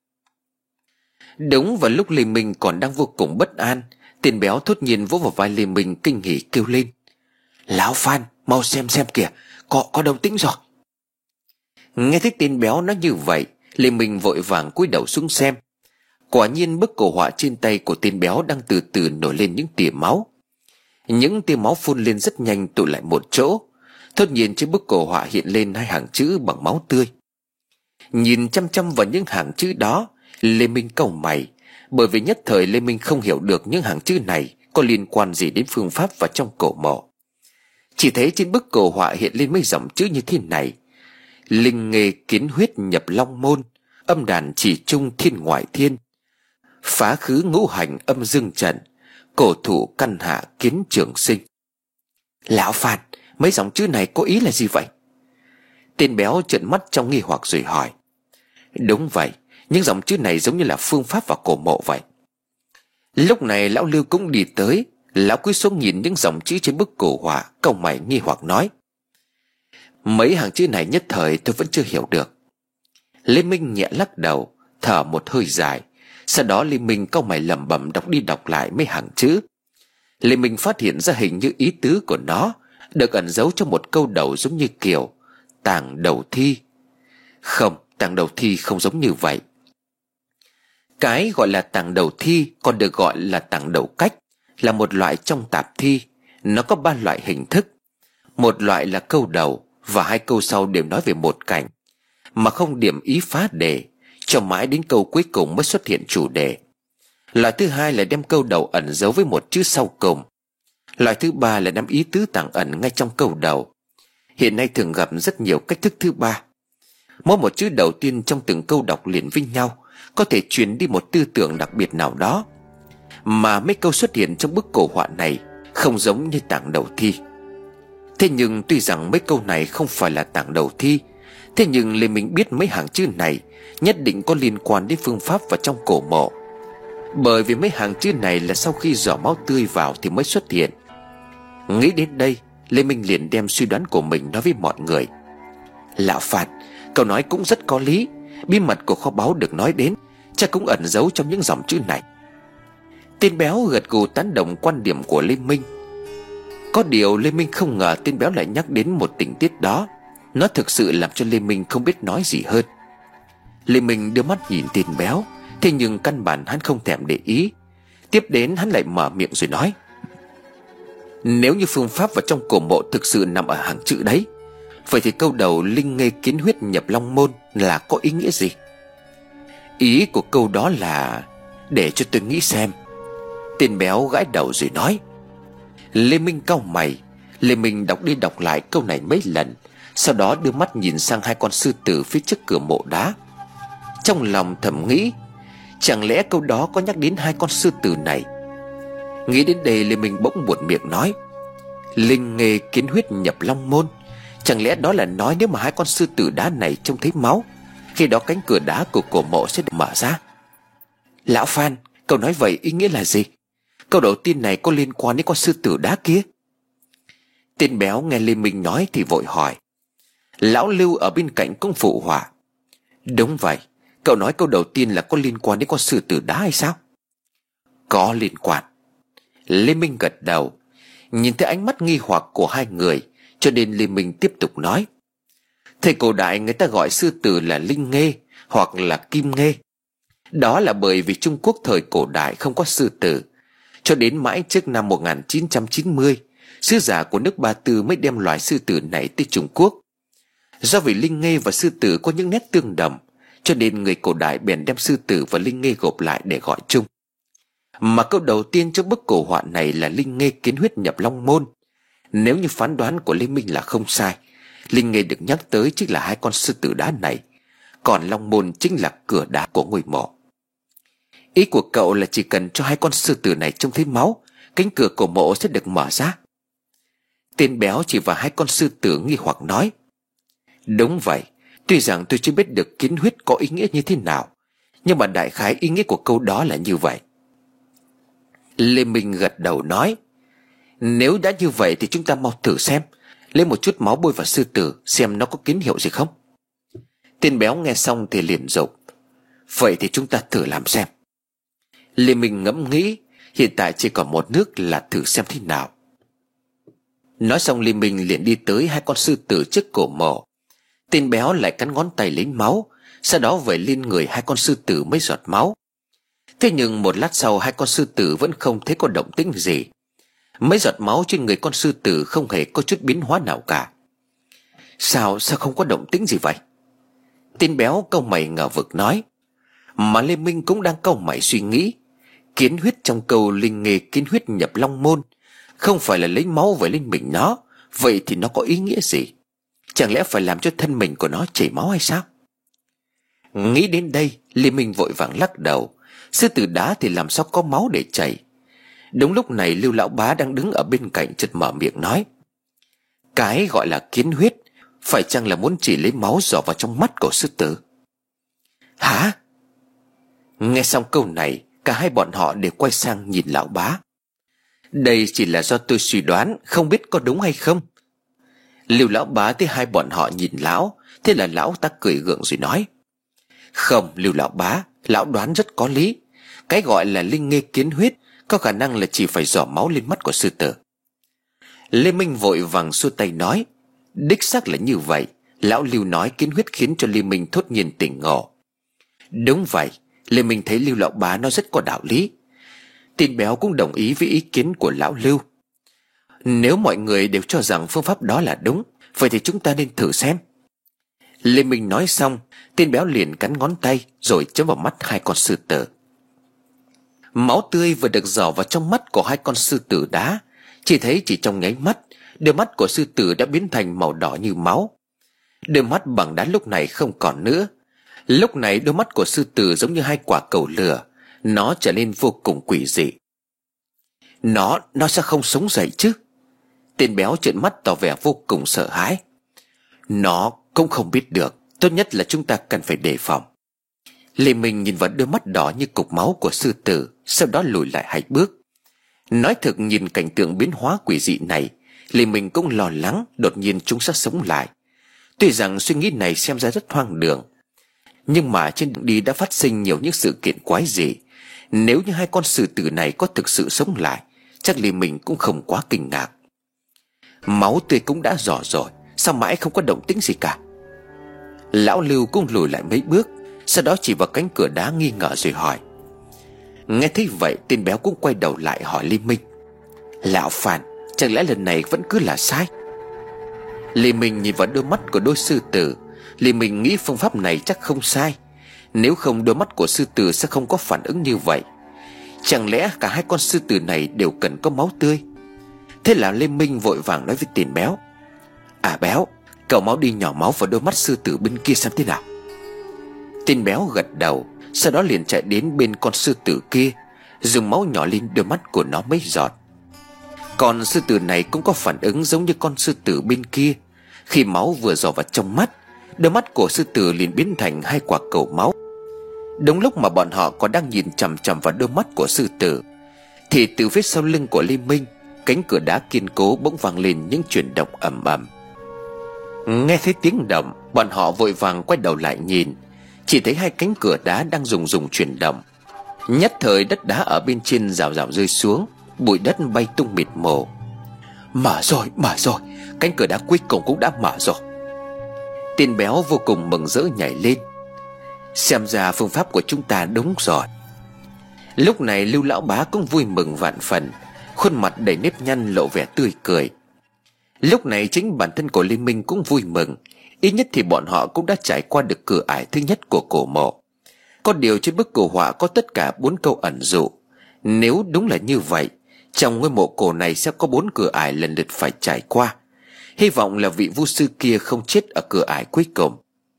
Đúng vào lúc Lê Minh còn đang vô cùng bất an, tên béo thốt nhiên vỗ vào vai Lê Minh kinh hỉ kêu lên. Lão Phan, mau xem xem kìa, có, có động tĩnh rồi. Nghe thấy tên béo nói như vậy, Lê Minh vội vàng cúi đầu xuống xem. Quả nhiên bức cổ họa trên tay của tên béo đang từ từ nổi lên những tia máu. Những tia máu phun lên rất nhanh tụ lại một chỗ. Thốt nhiên trên bức cổ họa hiện lên hai hàng chữ bằng máu tươi. Nhìn chăm chăm vào những hàng chữ đó, Lê Minh cau mày, bởi vì nhất thời Lê Minh không hiểu được những hàng chữ này có liên quan gì đến phương pháp vào trong cổ mộ. Chỉ thấy trên bức cổ họa hiện lên mấy dòng chữ như thế này: linh nghề kiến huyết nhập long môn, âm đàn chỉ trung thiên ngoại thiên, phá khứ ngũ hành âm dương trận, cổ thủ căn hạ kiến trường sinh. Lão Phan, mấy dòng chữ này có ý là gì vậy? Tên béo trợn mắt trong nghi hoặc rồi hỏi. Đúng vậy, những dòng chữ này giống như là phương pháp vào cổ mộ vậy. Lúc này lão Lưu cũng đi tới. Lão cúi xuống nhìn những dòng chữ trên bức cổ họa, cau mày nghi hoặc nói. Mấy hàng chữ này nhất thời tôi vẫn chưa hiểu được. Lê Minh nhẹ lắc đầu, thở một hơi dài. Sau đó Lê Minh cau mày lẩm bẩm đọc đi đọc lại mấy hàng chữ. Lê Minh phát hiện ra hình như ý tứ của nó được ẩn giấu trong một câu đầu giống như kiểu tàng đầu thi. Không, tàng đầu thi không giống như vậy. Cái gọi là tàng đầu thi còn được gọi là tàng đầu cách, là một loại trong tạp thi. Nó có ba loại hình thức. Một loại là câu đầu, và hai câu sau đều nói về một cảnh, mà không điểm ý phá đề, cho mãi đến câu cuối cùng mới xuất hiện chủ đề. Loại thứ hai là đem câu đầu ẩn giấu với một chữ sau cùng. Loại thứ ba là đem ý tứ tàng ẩn ngay trong câu đầu. Hiện nay thường gặp rất nhiều cách thức thứ ba. Mỗi một chữ đầu tiên trong từng câu đọc liền với nhau có thể truyền đi một tư tưởng đặc biệt nào đó, mà mấy câu xuất hiện trong bức cổ họa này không giống như tàng đầu thi. Thế nhưng tuy rằng mấy câu này không phải là tàng đầu thi, thế nhưng Lê Minh biết mấy hàng chữ này nhất định có liên quan đến phương pháp vào trong cổ mộ. Bởi vì mấy hàng chữ này là sau khi giỏ máu tươi vào thì mới xuất hiện. Nghĩ đến đây, Lê Minh liền đem suy đoán của mình nói với mọi người. Lão Phạt, cậu nói cũng rất có lý. Bí mật của kho báu được nói đến chắc cũng ẩn giấu trong những dòng chữ này. Tên béo gật gù tán đồng quan điểm của Lê Minh. Có điều Lê Minh không ngờ tên béo lại nhắc đến một tình tiết đó. Nó thực sự làm cho Lê Minh không biết nói gì hơn. Lê Minh đưa mắt nhìn tên béo, thế nhưng căn bản hắn không thèm để ý. Tiếp đến hắn lại mở miệng rồi nói. Nếu như phương pháp vào trong cổ mộ thực sự nằm ở hàng chữ đấy, vậy thì câu đầu linh nghê kiến huyết nhập long môn là có ý nghĩa gì? Ý của câu đó là... Để cho tôi nghĩ xem. Tên béo gãi đầu rồi nói. Lê Minh cau mày. Lê Minh đọc đi đọc lại câu này mấy lần, sau đó đưa mắt nhìn sang hai con sư tử phía trước cửa mộ đá. Trong lòng thầm nghĩ, chẳng lẽ câu đó có nhắc đến hai con sư tử này? Nghĩ đến đây Lê Minh bỗng buột miệng nói. Linh nghê kiến huyết nhập long môn, chẳng lẽ đó là nói nếu mà hai con sư tử đá này trông thấy máu Khi đó cánh cửa đá của cổ mộ sẽ được mở ra. Lão Phan, cậu nói vậy ý nghĩa là gì? Câu đầu tiên này có liên quan đến con sư tử đá kia? Tên béo nghe Lê Minh nói thì vội hỏi. Lão Lưu ở bên cạnh cũng phụ họa. Đúng vậy, cậu nói câu đầu tiên là có liên quan đến con sư tử đá hay sao? Có liên quan. Lê Minh gật đầu. Nhìn thấy ánh mắt nghi hoặc của hai người, cho nên Lê Minh tiếp tục nói. Thời cổ đại người ta gọi sư tử là Linh Nghê hoặc là Kim Nghê. Đó là bởi vì Trung Quốc thời cổ đại không có sư tử. Cho đến mãi trước năm một nghìn chín trăm chín mươi, sứ giả của nước Ba Tư mới đem loài sư tử này tới Trung Quốc. Do vì Linh Nghê và sư tử có những nét tương đồng, cho nên người cổ đại bèn đem sư tử và Linh Nghê gộp lại để gọi chung. Mà câu đầu tiên trong bức cổ họa này là Linh Nghê kiến huyết nhập Long Môn. Nếu như phán đoán của Lê Minh là không sai, Linh Nghê được nhắc tới chính là hai con sư tử đá này, còn Long Môn chính là cửa đá của ngôi mộ. Ý của cậu là chỉ cần cho hai con sư tử này trông thấy máu, cánh cửa cổ mộ sẽ được mở ra. Tên béo chỉ vào hai con sư tử nghi hoặc nói. Đúng vậy, tuy rằng tôi chưa biết được kiến huyết có ý nghĩa như thế nào, nhưng mà đại khái ý nghĩa của câu đó là như vậy. Lê Minh gật đầu nói. Nếu đã như vậy thì chúng ta mau thử xem, lấy một chút máu bôi vào sư tử xem nó có tín hiệu gì không. Tên béo nghe xong thì liền dục. Vậy thì chúng ta thử làm xem. Lê Minh ngẫm nghĩ, hiện tại chỉ còn một nước là thử xem thế nào. Nói xong Lê Minh liền đi tới hai con sư tử trước cổ mộ. Tên béo lại cắn ngón tay lấy máu, sau đó vẩy lên người hai con sư tử mấy giọt máu. Thế nhưng một lát sau hai con sư tử vẫn không thấy có động tĩnh gì. Mấy giọt máu trên người con sư tử không hề có chút biến hóa nào cả. Sao, sao không có động tĩnh gì vậy? Tên béo cau mày ngờ vực nói. Mà Lê Minh cũng đang cau mày suy nghĩ. Kiến huyết trong câu Linh Nghê kiến huyết nhập Long Môn không phải là lấy máu về lên mình nó. Vậy thì nó có ý nghĩa gì? Chẳng lẽ phải làm cho thân mình của nó chảy máu hay sao? Nghĩ đến đây, Lê Minh vội vàng lắc đầu. Sư tử đá thì làm sao có máu để chảy? Đúng lúc này Lưu Lão Bá đang đứng ở bên cạnh chợt mở miệng nói. Cái gọi là kiến huyết phải chăng là muốn chỉ lấy máu dò vào trong mắt của sư tử? Hả? Nghe xong câu này, cả hai bọn họ đều quay sang nhìn Lão Bá. Đây chỉ là do tôi suy đoán, không biết có đúng hay không. Lưu Lão Bá thấy hai bọn họ nhìn lão, thế là lão ta cười gượng rồi nói. Không, Lưu Lão Bá, lão đoán rất có lý. Cái gọi là Linh Nghê kiến huyết có khả năng là chỉ phải dò máu lên mắt của sư tử. Lê Minh vội vàng xua tay nói. Đích xác là như vậy. Lão Lưu nói kiến huyết khiến cho Lê Minh thốt nhiên tỉnh ngộ. Đúng vậy, Lê Minh thấy Lưu Lão Bá nói rất có đạo lý. Tên béo cũng đồng ý với ý kiến của lão Lưu. Nếu mọi người đều cho rằng phương pháp đó là đúng, vậy thì chúng ta nên thử xem. Lê Minh nói xong, tên béo liền cắn ngón tay rồi chấm vào mắt hai con sư tử. Máu tươi vừa được dò vào trong mắt của hai con sư tử đá. Chỉ thấy chỉ trong nháy mắt, đôi mắt của sư tử đã biến thành màu đỏ như máu. Đôi mắt bằng đá lúc này không còn nữa. Lúc này đôi mắt của sư tử giống như hai quả cầu lửa. Nó trở nên vô cùng quỷ dị. Nó, nó sẽ không sống dậy chứ? Tên béo trợn mắt tỏ vẻ vô cùng sợ hãi. Nó cũng không biết được. Tốt nhất là chúng ta cần phải đề phòng. Lê Minh nhìn vào đôi mắt đỏ như cục máu của sư tử, sau đó lùi lại hai bước. Nói thực, nhìn cảnh tượng biến hóa quỷ dị này, Lê Minh cũng lo lắng đột nhiên chúng sẽ sống lại. Tuy rằng suy nghĩ này xem ra rất hoang đường, nhưng mà trên đường đi đã phát sinh nhiều những sự kiện quái dị. Nếu như hai con sư tử này có thực sự sống lại, chắc Lê Minh cũng không quá kinh ngạc. Máu tươi cũng đã dò rồi, sao mãi không có động tĩnh gì cả? Lão Lưu cũng lùi lại mấy bước, sau đó chỉ vào cánh cửa đá nghi ngờ rồi hỏi. Nghe thấy vậy, tên béo cũng quay đầu lại hỏi Lê Minh. Lão Phan, chẳng lẽ lần này vẫn cứ là sai? Lê Minh nhìn vào đôi mắt của đôi sư tử. Lê Minh nghĩ phương pháp này chắc không sai. Nếu không đôi mắt của sư tử sẽ không có phản ứng như vậy. Chẳng lẽ cả hai con sư tử này đều cần có máu tươi? Thế là Lê Minh vội vàng nói với tên béo. À béo, cậu máu đi nhỏ máu vào đôi mắt sư tử bên kia xem thế nào. Tên béo gật đầu, sau đó liền chạy đến bên con sư tử kia, dùng máu nhỏ lên đôi mắt của nó mấy giọt. Còn sư tử này cũng có phản ứng giống như con sư tử bên kia. Khi máu vừa dò vào trong mắt, Đôi mắt của sư tử liền biến thành hai quả cầu máu. Đúng lúc mà bọn họ còn đang nhìn chằm chằm vào đôi mắt của sư tử, thì từ phía sau lưng của Lê Minh, cánh cửa đá kiên cố bỗng vang lên những chuyển động ầm ầm. Nghe thấy tiếng động, bọn họ vội vàng quay đầu lại nhìn, chỉ thấy hai cánh cửa đá đang rùng rùng chuyển động. Nhất thời đất đá ở bên trên rào rào rơi xuống, bụi đất bay tung mịt mù. Mở rồi, mở rồi, cánh cửa đá cuối cùng cũng đã mở rồi. Tên béo vô cùng mừng rỡ nhảy lên. Xem ra phương pháp của chúng ta đúng rồi. Lúc này Lưu lão bá cũng vui mừng vạn phần, khuôn mặt đầy nếp nhăn lộ vẻ tươi cười. Lúc này chính bản thân của Lê Minh cũng vui mừng. Ít nhất thì bọn họ cũng đã trải qua được cửa ải thứ nhất của cổ mộ. Có điều trên bức cổ họa có tất cả bốn câu ẩn dụ. Nếu đúng là như vậy, trong ngôi mộ cổ này sẽ có bốn cửa ải lần lượt phải trải qua. Hy vọng là vị vu sư kia không chết ở cửa ải cuối cùng.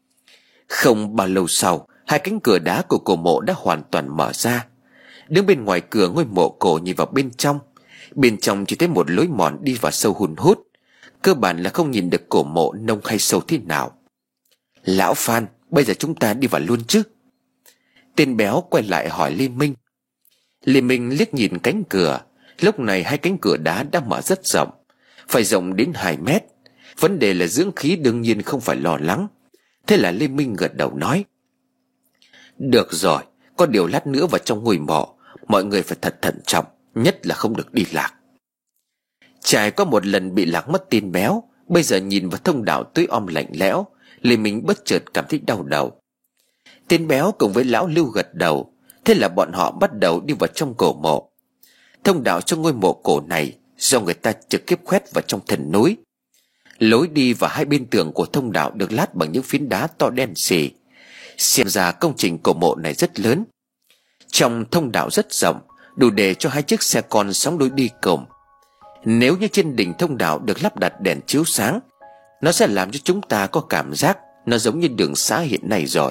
Không bao lâu sau, hai cánh cửa đá của cổ mộ đã hoàn toàn mở ra. Đứng bên ngoài cửa ngôi mộ cổ nhìn vào bên trong, bên trong chỉ thấy một lối mòn đi vào sâu hun hút. Cơ bản là không nhìn được cổ mộ nông hay sâu thế nào. Lão Phan, bây giờ chúng ta đi vào luôn chứ? Tên béo quay lại hỏi Lê Minh. Lê Minh liếc nhìn cánh cửa. Lúc này hai cánh cửa đá đã mở rất rộng, phải rộng đến hai mét. Vấn đề là dưỡng khí đương nhiên không phải lo lắng. Thế là Lê Minh gật đầu nói: Được rồi, có điều lát nữa vào trong ngôi mộ, mọi người phải thật thận trọng, nhất là không được đi lạc. Trải qua một lần bị lạc mất tên béo, bây giờ nhìn vào thông đạo tối om lạnh lẽo, Lê Minh bất chợt cảm thấy đau đầu. Tên béo cùng với lão Lưu gật đầu. Thế là bọn họ bắt đầu đi vào trong cổ mộ. Thông đạo trong ngôi mộ cổ này do người ta trực tiếp khoét vào trong thần núi. Lối đi và hai bên tường của thông đạo được lát bằng những phiến đá to đen xì. Xem ra công trình cổ mộ này rất lớn. Trong thông đạo rất rộng, đủ để cho hai chiếc xe con sóng đôi đi cùng. Nếu như trên đỉnh thông đạo được lắp đặt đèn chiếu sáng, nó sẽ làm cho chúng ta có cảm giác nó giống như đường xá hiện nay rồi.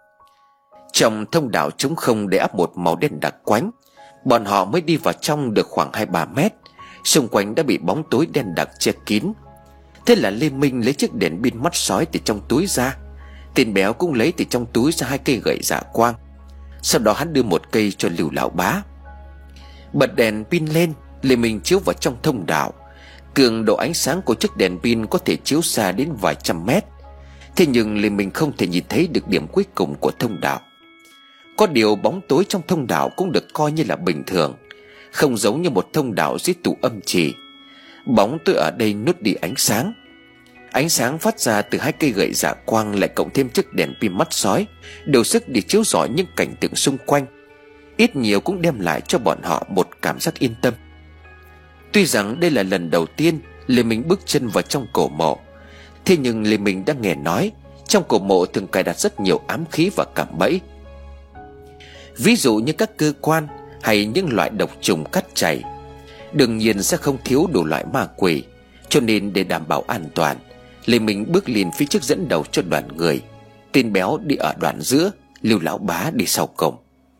Trong thông đạo trống không để áp một màu đen đặc quánh. Bọn họ mới đi vào trong được khoảng hai ba mét, xung quanh đã bị bóng tối đen đặc che kín. Thế là Lê Minh lấy chiếc đèn pin mắt sói từ trong túi ra. Tên béo cũng lấy từ trong túi ra hai cây gậy dạ quang. Sau đó hắn đưa một cây cho Lưu lão bá. Bật đèn pin lên, Lê Minh chiếu vào trong thông đạo. Cường độ ánh sáng của chiếc đèn pin có thể chiếu xa đến vài trăm mét. Thế nhưng Lê Minh không thể nhìn thấy được điểm cuối cùng của thông đạo. Có điều bóng tối trong thông đạo cũng được coi như là bình thường, không giống như một thông đạo dưới tủ âm trì. Bóng tối ở đây nuốt đi ánh sáng. Ánh sáng phát ra từ hai cây gậy dạ quang lại cộng thêm chiếc đèn pin mắt sói, đủ sức để chiếu rọi những cảnh tượng xung quanh. Ít nhiều cũng đem lại cho bọn họ một cảm giác yên tâm. Tuy rằng đây là lần đầu tiên Lê Minh bước chân vào trong cổ mộ, thế nhưng Lê Minh đã nghe nói trong cổ mộ thường cài đặt rất nhiều ám khí và cạm bẫy. Ví dụ như các cơ quan hay những loại độc trùng cắt chảy. Đương nhiên sẽ không thiếu đủ loại ma quỷ. Cho nên để đảm bảo an toàn, Lê Minh bước liền phía trước dẫn đầu cho đoàn người. Tên béo đi ở đoạn giữa, Lưu lão bá đi sau cùng.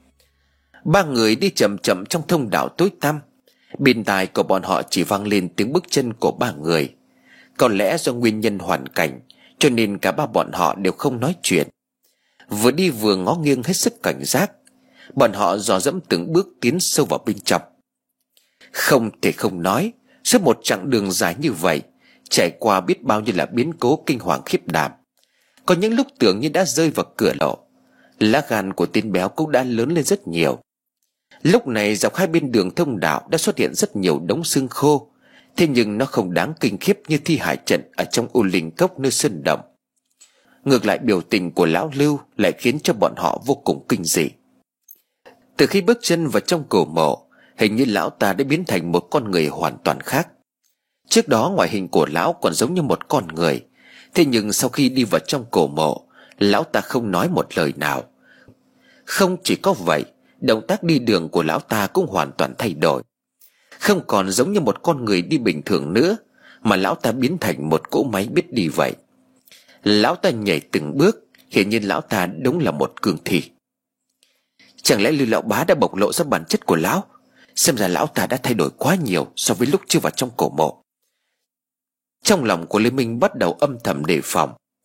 Ba người đi chậm chậm trong thông đạo tối tăm. Bên tai của bọn họ chỉ vang lên tiếng bước chân của ba người. Có lẽ do nguyên nhân hoàn cảnh, cho nên cả ba bọn họ đều không nói chuyện. Vừa đi vừa ngó nghiêng hết sức cảnh giác. Bọn họ dò dẫm từng bước tiến sâu vào bên trong. Không thể không nói, suốt một chặng đường dài như vậy, trải qua biết bao nhiêu là biến cố kinh hoàng khiếp đảm. Có những lúc tưởng như đã rơi vào cửa lộ. Lá gan của tên béo cũng đã lớn lên rất nhiều. Lúc này dọc hai bên đường thông đạo đã xuất hiện rất nhiều đống xương khô. Thế nhưng nó không đáng kinh khiếp như thi hài trận ở trong U Linh Cốc nơi sơn động. Ngược lại biểu tình của lão Lưu lại khiến cho bọn họ vô cùng kinh dị. Từ khi bước chân vào trong cổ mộ, hình như lão ta đã biến thành một con người hoàn toàn khác. Trước đó ngoại hình của lão còn giống như một con người. Thế nhưng sau khi đi vào trong cổ mộ, lão ta không nói một lời nào. Không chỉ có vậy, động tác đi đường của lão ta cũng hoàn toàn thay đổi. Không còn giống như một con người đi bình thường nữa, mà lão ta biến thành một cỗ máy biết đi vậy. Lão ta nhảy từng bước, hiển nhiên lão ta đúng là một cương thi. Chẳng lẽ Lưu lão bá đã bộc lộ ra bản chất của lão? Xem ra lão ta đã thay đổi quá nhiều so với lúc chưa vào trong cổ mộ. Trong lòng của Lê Minh bắt đầu âm thầm đề phòng.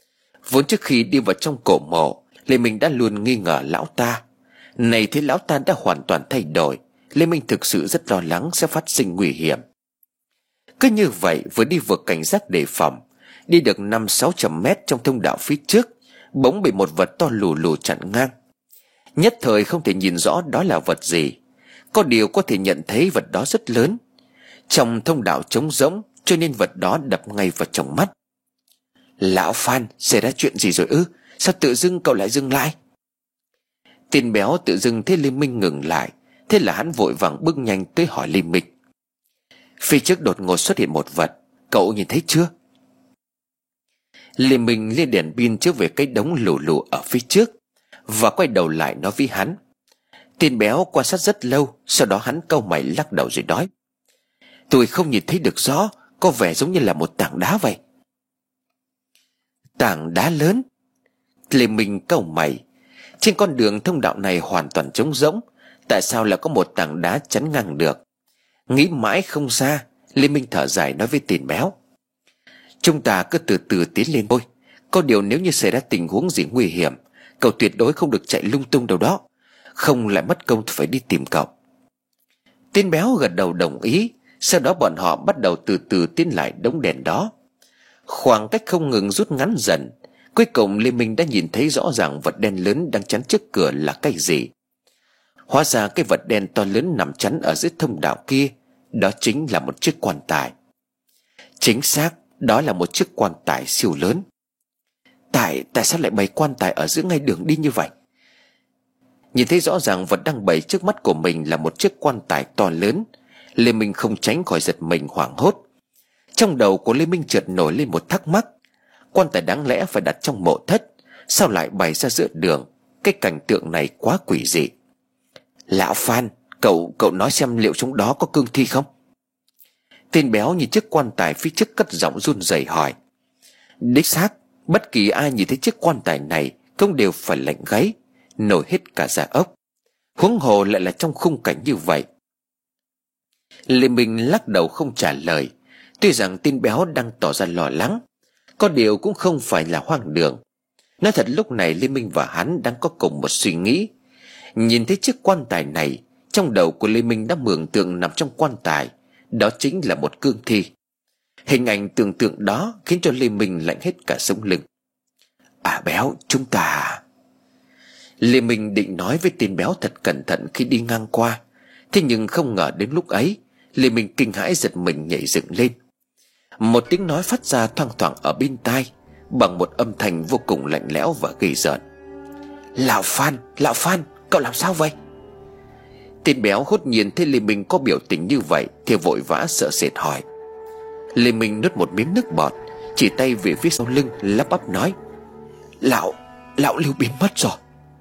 Vốn trước khi đi vào trong cổ mộ, Lê Minh đã luôn nghi ngờ lão ta. Này thấy lão ta đã hoàn toàn thay đổi, Lê Minh thực sự rất lo lắng sẽ phát sinh nguy hiểm. Cứ như vậy, vừa đi vừa cảnh giác đề phòng, đi được năm sáu trăm mét trong thông đạo phía trước, bỗng bị một vật to lù lù chặn ngang. Nhất thời không thể nhìn rõ đó là vật gì, có điều có thể nhận thấy vật đó rất lớn. Trong thông đạo trống rỗng, cho nên vật đó đập ngay vào trong mắt. Lão Phan, xảy ra chuyện gì rồi ư? Sao tự dưng cậu lại dừng lại? Tên béo tự dưng thấy Lê Minh ngừng lại, thế là hắn vội vàng bước nhanh tới hỏi Lê Minh. Phía trước đột ngột xuất hiện một vật, cậu nhìn thấy chưa? Lê Minh lên đèn pin chiếu về cái đống lù lù ở phía trước và quay đầu lại nói với hắn. Tên béo quan sát rất lâu, sau đó hắn cau mày lắc đầu rồi nói. Tôi không nhìn thấy được rõ, có vẻ giống như là một tảng đá vậy. Tảng đá lớn? Lê Minh cau mày. Trên con đường thông đạo này hoàn toàn trống rỗng, tại sao lại có một tảng đá chắn ngang được? Nghĩ mãi không ra, Lê Minh thở dài nói với tên béo. Chúng ta cứ từ từ tiến lên thôi. Có điều nếu như xảy ra tình huống gì nguy hiểm, cậu tuyệt đối không được chạy lung tung đâu đó, không lại mất công phải đi tìm cậu. Tên béo gật đầu đồng ý. Sau đó bọn họ bắt đầu từ từ tiến lại đống đèn đó. Khoảng cách không ngừng rút ngắn dần. Cuối cùng Lê Minh đã nhìn thấy rõ ràng vật đen lớn đang chắn trước cửa là cái gì. Hóa ra cái vật đen to lớn nằm chắn ở dưới thông đạo kia, đó chính là một chiếc quan tài. Chính xác, đó là một chiếc quan tài siêu lớn. Tại, tại sao lại bày quan tài ở giữa ngay đường đi như vậy? Nhìn thấy rõ ràng vật đang bày trước mắt của mình là một chiếc quan tài to lớn, Lê Minh không tránh khỏi giật mình hoảng hốt. Trong đầu của Lê Minh chợt nổi lên một thắc mắc. Quan tài đáng lẽ phải đặt trong mộ thất, sao lại bày ra giữa đường? Cái cảnh tượng này quá quỷ dị. Lão Phan, cậu cậu nói xem liệu trong đó có cương thi không? Tên béo nhìn chiếc quan tài phía trước cất giọng run rẩy hỏi. Đích xác, bất kỳ ai nhìn thấy chiếc quan tài này cũng đều phải lạnh gáy, nổi hết cả da ốc. Huống hồ lại là trong khung cảnh như vậy. Lê Minh lắc đầu không trả lời. Tuy rằng tên béo đang tỏ ra lo lắng, có điều cũng không phải là hoang đường. Nói thật lúc này Lê Minh và hắn đang có cùng một suy nghĩ. Nhìn thấy chiếc quan tài này, trong đầu của Lê Minh đã mường tượng nằm trong quan tài, đó chính là một cương thi. Hình ảnh tưởng tượng đó khiến cho Lê Minh lạnh hết cả sống lưng. À béo, chúng ta... Lê Minh định nói với tên béo thật cẩn thận khi đi ngang qua. Thế nhưng không ngờ đến lúc ấy, Lê Minh kinh hãi giật mình nhảy dựng lên. Một tiếng nói phát ra thoang thoảng ở bên tai, bằng một âm thanh vô cùng lạnh lẽo và ghê rợn. Lão Phan, Lão Phan, cậu làm sao vậy? Tên béo hốt nhiên thấy Lê Minh có biểu tình như vậy thì vội vã sợ sệt hỏi. Lê Minh nuốt một miếng nước bọt, chỉ tay về phía sau lưng lắp bắp nói. Lão, Lão Lưu biến mất rồi.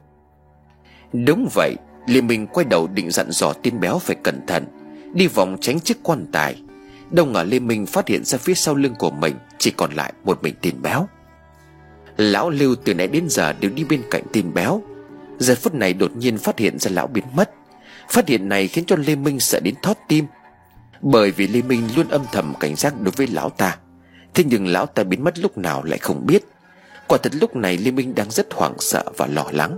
Đúng vậy, Lê Minh quay đầu định dặn dò tên béo phải cẩn thận, đi vòng tránh chiếc quan tài. Đâu ngờ Lê Minh phát hiện ra phía sau lưng của mình chỉ còn lại một mình tên béo. Lão Lưu từ nãy đến giờ đều đi bên cạnh tên béo, giờ phút này đột nhiên phát hiện ra lão biến mất. Phát hiện này khiến cho Lê Minh sợ đến thót tim, bởi vì Lê Minh luôn âm thầm cảnh giác đối với lão ta. Thế nhưng lão ta biến mất lúc nào lại không biết. Quả thật lúc này Lê Minh đang rất hoảng sợ và lo lắng.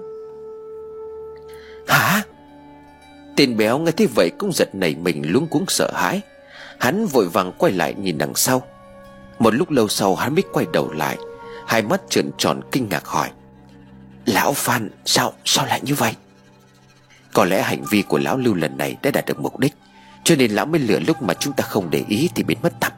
Hả? Tên béo nghe thấy vậy cũng giật nảy mình, luống cuống sợ hãi. Hắn vội vàng quay lại nhìn đằng sau. Một lúc lâu sau hắn mới quay đầu lại, hai mắt trợn tròn kinh ngạc hỏi. Lão Phan, sao, sao lại như vậy? Có lẽ hành vi của lão Lưu lần này đã đạt được mục đích, cho nên lão mới lựa lúc mà chúng ta không để ý thì biến mất tăm.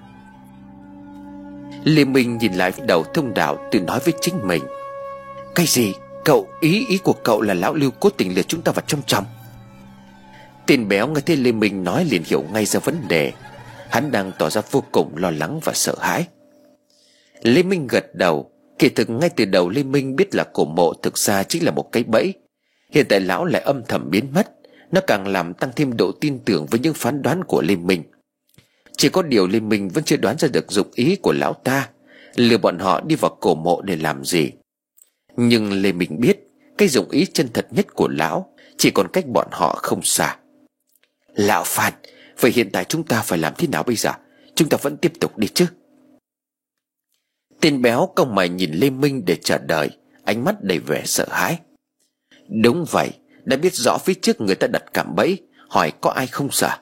Lê Minh nhìn lại đầu thông đạo, tự nói với chính mình. Cái gì? Cậu, ý ý của cậu là lão Lưu cố tình lừa chúng ta vào trong trong? Tên béo nghe thấy Lê Minh nói liền hiểu ngay ra vấn đề. Hắn đang tỏ ra vô cùng lo lắng và sợ hãi. Lê Minh gật đầu. Kỳ thực ngay từ đầu Lê Minh biết là cổ mộ thực ra chính là một cái bẫy. Hiện tại lão lại âm thầm biến mất, nó càng làm tăng thêm độ tin tưởng với những phán đoán của Lê Minh. Chỉ có điều Lê Minh vẫn chưa đoán ra được dụng ý của lão ta, lừa bọn họ đi vào cổ mộ để làm gì. Nhưng Lê Minh biết cái dụng ý chân thật nhất của lão chỉ còn cách bọn họ không xa. Lão Phan, vậy hiện tại chúng ta phải làm thế nào bây giờ? Chúng ta vẫn tiếp tục đi chứ? Tên béo cau mày nhìn Lê Minh để chờ đợi, ánh mắt đầy vẻ sợ hãi. Đúng vậy, đã biết rõ phía trước người ta đặt cạm bẫy, hỏi có ai không sợ.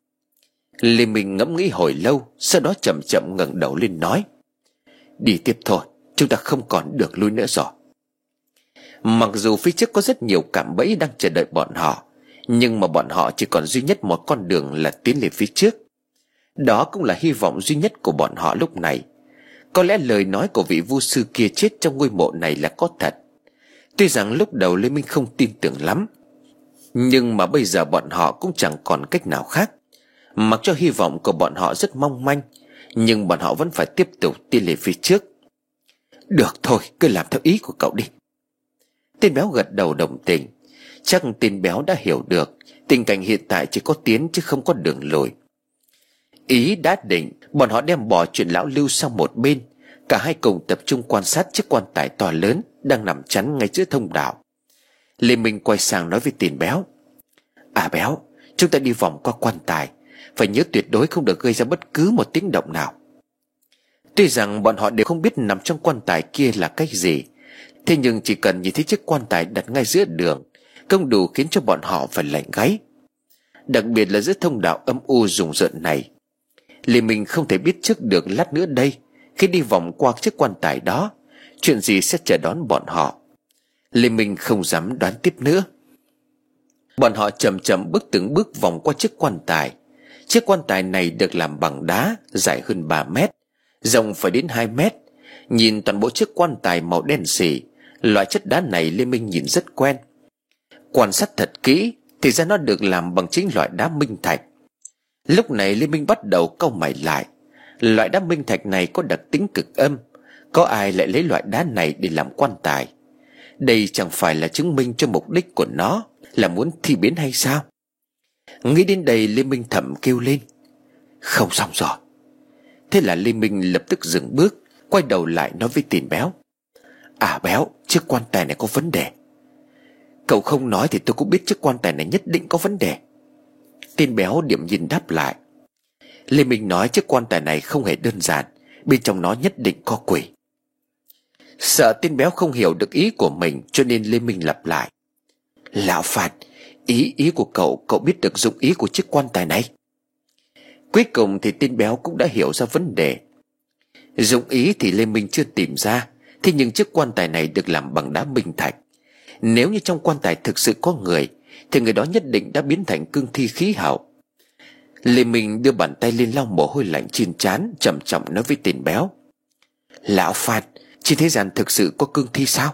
Lê Minh ngẫm nghĩ hồi lâu, sau đó chậm chậm ngẩng đầu lên nói: Đi tiếp thôi, chúng ta không còn được lui nữa rồi. Mặc dù phía trước có rất nhiều cạm bẫy đang chờ đợi bọn họ, nhưng mà bọn họ chỉ còn duy nhất một con đường là tiến lên phía trước. Đó cũng là hy vọng duy nhất của bọn họ lúc này. Có lẽ lời nói của vị vu sư kia chết trong ngôi mộ này là có thật. Tuy rằng lúc đầu Lê Minh không tin tưởng lắm, nhưng mà bây giờ bọn họ cũng chẳng còn cách nào khác. Mặc cho hy vọng của bọn họ rất mong manh, nhưng bọn họ vẫn phải tiếp tục tiến lên phía trước. Được thôi, cứ làm theo ý của cậu đi. Tên béo gật đầu đồng tình. Chắc tên béo đã hiểu được tình cảnh hiện tại chỉ có tiến chứ không có đường lùi. Ý đã định, bọn họ đem bỏ chuyện lão Lưu sang một bên. Cả hai cùng tập trung quan sát chiếc quan tài to lớn đang nằm chắn ngay giữa thông đạo. Lê Minh quay sang nói với tên béo: À béo, chúng ta đi vòng qua quan tài, phải nhớ tuyệt đối không được gây ra bất cứ một tiếng động nào. Tuy rằng bọn họ đều không biết nằm trong quan tài kia là cách gì, thế nhưng chỉ cần nhìn thấy chiếc quan tài đặt ngay giữa đường không đủ khiến cho bọn họ phải lạnh gáy. Đặc biệt là giữa thông đạo âm u rùng rợn này, Lê Minh không thể biết trước được lát nữa đây, khi đi vòng qua chiếc quan tài đó, chuyện gì sẽ chờ đón bọn họ. Lê Minh không dám đoán tiếp nữa. Bọn họ chậm chậm bước từng bước vòng qua chiếc quan tài. Chiếc quan tài này được làm bằng đá, dài hơn ba mét, rộng phải đến hai mét. Nhìn toàn bộ chiếc quan tài màu đen xỉ, loại chất đá này Lê Minh nhìn rất quen. Quan sát thật kỹ thì ra nó được làm bằng chính loại đá minh thạch. Lúc này Lê Minh bắt đầu cau mày lại. Loại đá minh thạch này có đặc tính cực âm. Có ai lại lấy loại đá này để làm quan tài? Đây chẳng phải là chứng minh cho mục đích của nó là muốn thi biến hay sao? Nghĩ đến đây Lê Minh thầm kêu lên: Không xong rồi. Thế là Lê Minh lập tức dừng bước, quay đầu lại nói với tên béo: À béo, chiếc quan tài này có vấn đề. Cậu không nói thì tôi cũng biết chiếc quan tài này nhất định có vấn đề. Tên béo điểm nhìn đáp lại: Lê Minh nói chiếc quan tài này không hề đơn giản, bên trong nó nhất định có quỷ. Sợ tên béo không hiểu được ý của mình, cho nên Lê Minh lặp lại: Lão Phạt, ý ý của cậu, cậu biết được dụng ý của chiếc quan tài này. Cuối cùng thì tên béo cũng đã hiểu ra vấn đề. Dụng ý thì Lê Minh chưa tìm ra, thế nhưng chiếc quan tài này được làm bằng đá minh thạch. Nếu như trong quan tài thực sự có người, thì người đó nhất định đã biến thành cương thi khí hậu. Lê Minh đưa bàn tay lên lau mồ hôi lạnh trên trán, trầm trọng nói với tên béo: Lão Phạt, trên thế gian thực sự có cương thi sao?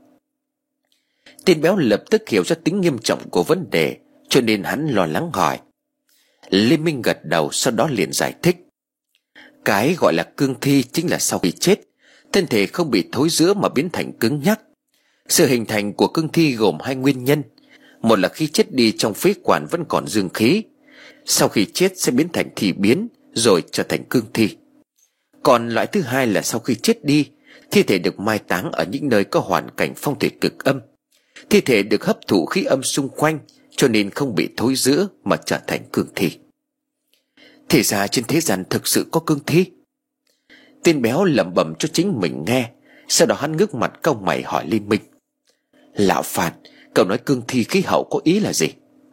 Tên béo lập tức hiểu ra tính nghiêm trọng của vấn đề, cho nên hắn lo lắng hỏi. Lê Minh gật đầu, sau đó liền giải thích: Cái gọi là cương thi chính là sau khi chết, thân thể không bị thối rữa mà biến thành cứng nhắc. Sự hình thành của cương thi gồm hai nguyên nhân. Một là khi chết đi trong phế quản vẫn còn dương khí, sau khi chết sẽ biến thành thi biến rồi trở thành cương thi. Còn loại thứ hai là sau khi chết đi, thi thể được mai táng ở những nơi có hoàn cảnh phong thủy cực âm. Thi thể được hấp thụ khí âm xung quanh, cho nên không bị thối rữa mà trở thành cương thi. Thì ra trên thế gian thực sự có cương thi. Tên béo lẩm bẩm cho chính mình nghe, sau đó hắn ngước mặt cau mày hỏi Lê Minh: Lão Phạt, cậu nói cương thi khí hậu có ý là gì?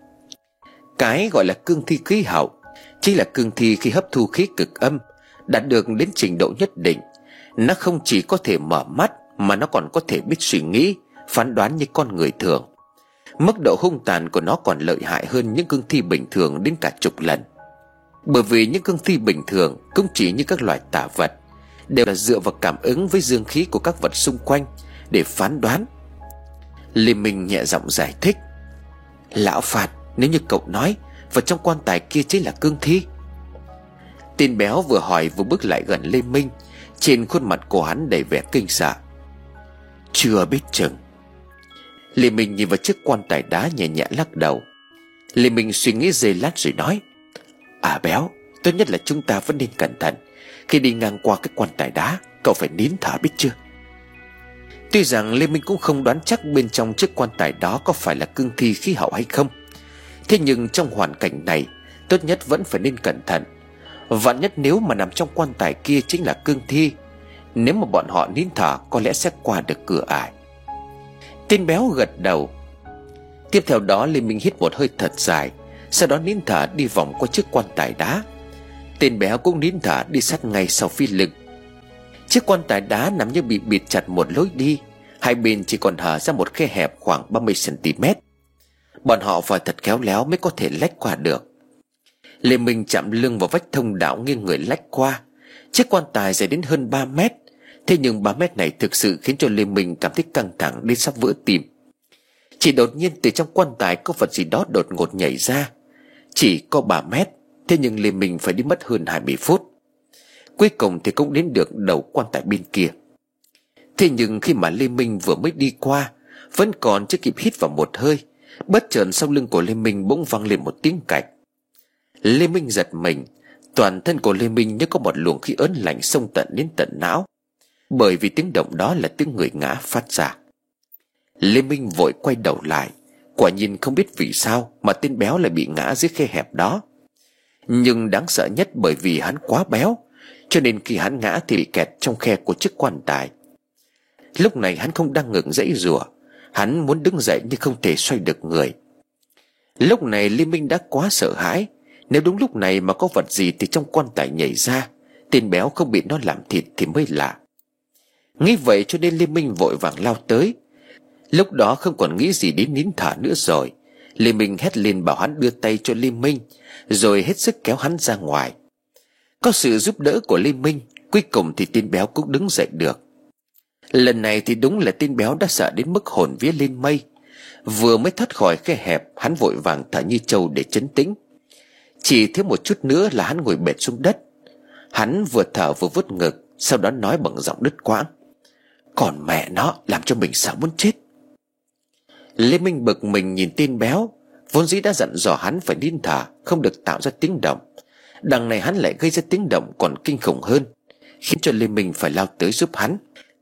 Cái gọi là cương thi khí hậu chính là cương thi khi hấp thu khí cực âm đạt được đến trình độ nhất định. Nó không chỉ có thể mở mắt mà nó còn có thể biết suy nghĩ, phán đoán như con người thường. Mức độ hung tàn của nó còn lợi hại hơn những cương thi bình thường đến cả chục lần. Bởi vì những cương thi bình thường cũng chỉ như các loài tà vật, đều là dựa vào cảm ứng với dương khí của các vật xung quanh để phán đoán. Lê Minh nhẹ giọng giải thích: Lão Phạt, nếu như cậu nói vật trong quan tài kia chính là cương thi. Tên béo vừa hỏi vừa bước lại gần Lê Minh, trên khuôn mặt của hắn đầy vẻ kinh sợ. Chưa biết chừng. Lê Minh nhìn vào chiếc quan tài đá nhẹ nhẹ lắc đầu. Lê Minh suy nghĩ giây lát rồi nói: À béo, tốt nhất là chúng ta vẫn nên cẩn thận. Khi đi ngang qua cái quan tài đá, cậu phải nín thở biết chưa? Tuy rằng Lê Minh cũng không đoán chắc bên trong chiếc quan tài đó có phải là cương thi khí hậu hay không, thế nhưng trong hoàn cảnh này, tốt nhất vẫn phải nên cẩn thận. Vạn nhất nếu mà nằm trong quan tài kia chính là cương thi, Nếu mà bọn họ nín thở có lẽ sẽ qua được cửa ải. Tên béo gật đầu. Tiếp theo đó Lê Minh hít một hơi thật dài, sau đó nín thở đi vòng qua chiếc quan tài đá. Tên béo cũng nín thở đi sát ngay sau phía lưng. Chiếc quan tài đá nằm như bị bịt chặt một lối đi, hai bên chỉ còn hở ra một khe hẹp khoảng ba mươi xăng ti mét. Bọn họ phải thật khéo léo mới có thể lách qua được. Lê Minh chạm lưng vào vách thông đạo nghiêng người lách qua. Chiếc quan tài dài đến hơn ba mét. Thế nhưng ba mét này thực sự khiến cho Lê Minh cảm thấy căng thẳng đến sắp vỡ tim. Chỉ đột nhiên từ trong quan tài có vật gì đó đột ngột nhảy ra. Chỉ có ba mét, thế nhưng Lê Minh phải đi mất hơn hai mươi phút. Cuối cùng thì cũng đến được đầu quan tài bên kia. Thế nhưng khi mà Lê Minh vừa mới đi qua, vẫn còn chưa kịp hít vào một hơi, bất chợt sau lưng của Lê Minh bỗng vang lên một tiếng cạch. Lê Minh giật mình. Toàn thân của Lê Minh như có một luồng khí ớn lạnh xông tận đến tận não, bởi vì tiếng động đó là tiếng người ngã phát ra. Lê Minh vội quay đầu lại. Quả nhiên không biết vì sao mà tên béo lại bị ngã dưới khe hẹp đó. Nhưng đáng sợ nhất bởi vì hắn quá béo, cho nên khi hắn ngã thì bị kẹt trong khe của chiếc quan tài. Lúc này hắn không đang ngừng giãy giụa. Hắn muốn đứng dậy nhưng không thể xoay được người. Lúc này Lê Minh đã quá sợ hãi. Nếu đúng lúc này mà có vật gì thì trong quan tài nhảy ra, tên béo không bị nó làm thịt thì mới lạ. Nghĩ vậy cho nên Lê Minh vội vàng lao tới. Lúc đó không còn nghĩ gì đến nín thở nữa rồi. Lê Minh hét lên bảo hắn đưa tay cho Lê Minh, rồi hết sức kéo hắn ra ngoài. Có sự giúp đỡ của Lê Minh, cuối cùng thì tên béo cũng đứng dậy được. Lần này thì đúng là tên béo đã sợ đến mức hồn vía lên mây. Vừa mới thoát khỏi khe hẹp, hắn vội vàng thở như trâu để trấn tĩnh. Chỉ thiếu một chút nữa là hắn ngồi bệt xuống đất. Hắn vừa thở vừa vuốt ngực, sau đó nói bằng giọng đứt quãng: "Còn mẹ nó, làm cho mình sợ muốn chết." Lê Minh bực mình nhìn tên béo. Vốn dĩ đã dặn dò hắn phải nín thở, không được tạo ra tiếng động. Đằng này hắn lại gây ra tiếng động còn kinh khủng hơn, khiến cho Lê Minh phải lao tới giúp hắn.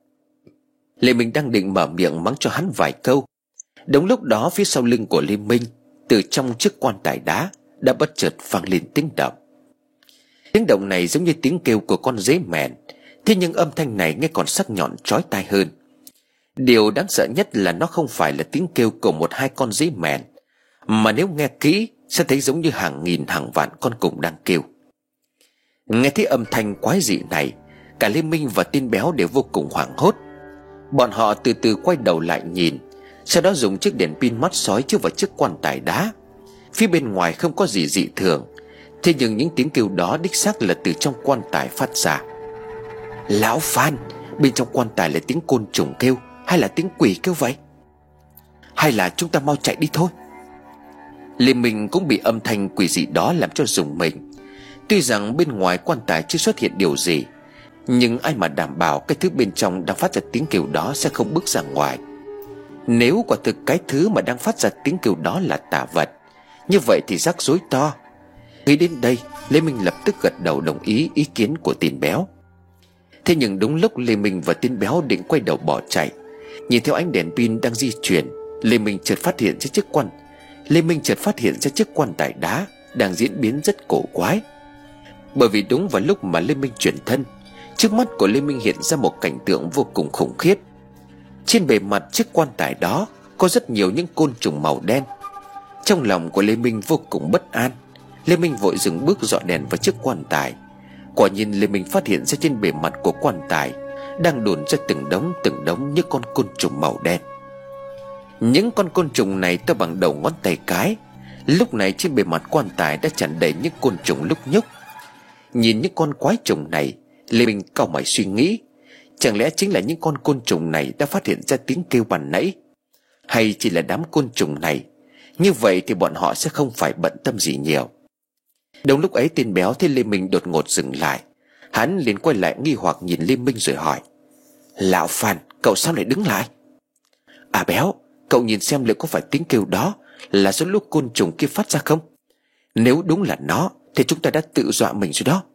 Lê Minh đang định mở miệng mắng cho hắn vài câu. Đúng lúc đó phía sau lưng của Lê Minh, từ trong chiếc quan tài đá đã bất chợt vang lên tiếng động. Tiếng động này giống như tiếng kêu của con dế mèn, thế nhưng âm thanh này nghe còn sắc nhọn chói tai hơn. Điều đáng sợ nhất là nó không phải là tiếng kêu của một hai con dế mèn, mà nếu nghe kỹ sẽ thấy giống như hàng nghìn hàng vạn con cùng đang kêu. Nghe thấy âm thanh quái dị này, cả Lê Minh và tên béo đều vô cùng hoảng hốt. Bọn họ từ từ quay đầu lại nhìn, sau đó dùng chiếc đèn pin mắt sói chiếu vào chiếc quan tài đá. Phía bên ngoài không có gì dị thường, thế nhưng những tiếng kêu đó đích xác là từ trong quan tài phát ra. "Lão Phan, bên trong quan tài là tiếng côn trùng kêu hay là tiếng quỷ kêu vậy? Hay là chúng ta mau chạy đi thôi?" Lê Minh cũng bị âm thanh quỷ dị đó làm cho rùng mình. Tuy rằng bên ngoài quan tài chưa xuất hiện điều gì, nhưng ai mà đảm bảo cái thứ bên trong đang phát ra tiếng kêu đó sẽ không bước ra ngoài. Nếu quả thực cái thứ mà đang phát ra tiếng kêu đó là tà vật, như vậy thì rắc rối to. Nghĩ đến đây, Lê Minh lập tức gật đầu đồng ý ý kiến của tên béo. Thế nhưng đúng lúc Lê Minh và tên béo định quay đầu bỏ chạy, nhìn theo ánh đèn pin đang di chuyển, Lê Minh chợt phát hiện ra chiếc quan Lê Minh chợt phát hiện ra chiếc quan tài đá đang diễn biến rất cổ quái. Bởi vì đúng vào lúc mà Lê Minh chuyển thân, trước mắt của Lê Minh hiện ra một cảnh tượng vô cùng khủng khiếp. Trên bề mặt chiếc quan tài đó có rất nhiều những côn trùng màu đen. Trong lòng của Lê Minh vô cùng bất an. Lê Minh vội dừng bước dọi đèn vào chiếc quan tài. Quả nhiên Lê Minh phát hiện ra trên bề mặt của quan tài đang đồn ra từng đống từng đống những con côn trùng màu đen. Những con côn trùng này to bằng đầu ngón tay cái. Lúc này trên bề mặt quan tài đã tràn đầy những côn trùng lúc nhúc. Nhìn những con quái trùng này, Lê Minh cau mày suy nghĩ, chẳng lẽ chính là những con côn trùng này đã phát hiện ra tiếng kêu ban nãy, hay chỉ là đám côn trùng này? Như vậy thì bọn họ sẽ không phải bận tâm gì nhiều. Đúng lúc ấy tên béo thấy Lê Minh đột ngột dừng lại. Hắn liền quay lại nghi hoặc nhìn Lê Minh rồi hỏi: "Lão Phan, cậu sao lại đứng lại?" "À béo, cậu nhìn xem liệu có phải tiếng kêu đó là do lúc côn trùng kia phát ra không? Nếu đúng là nó thì chúng ta đã tự dọa mình rồi đó."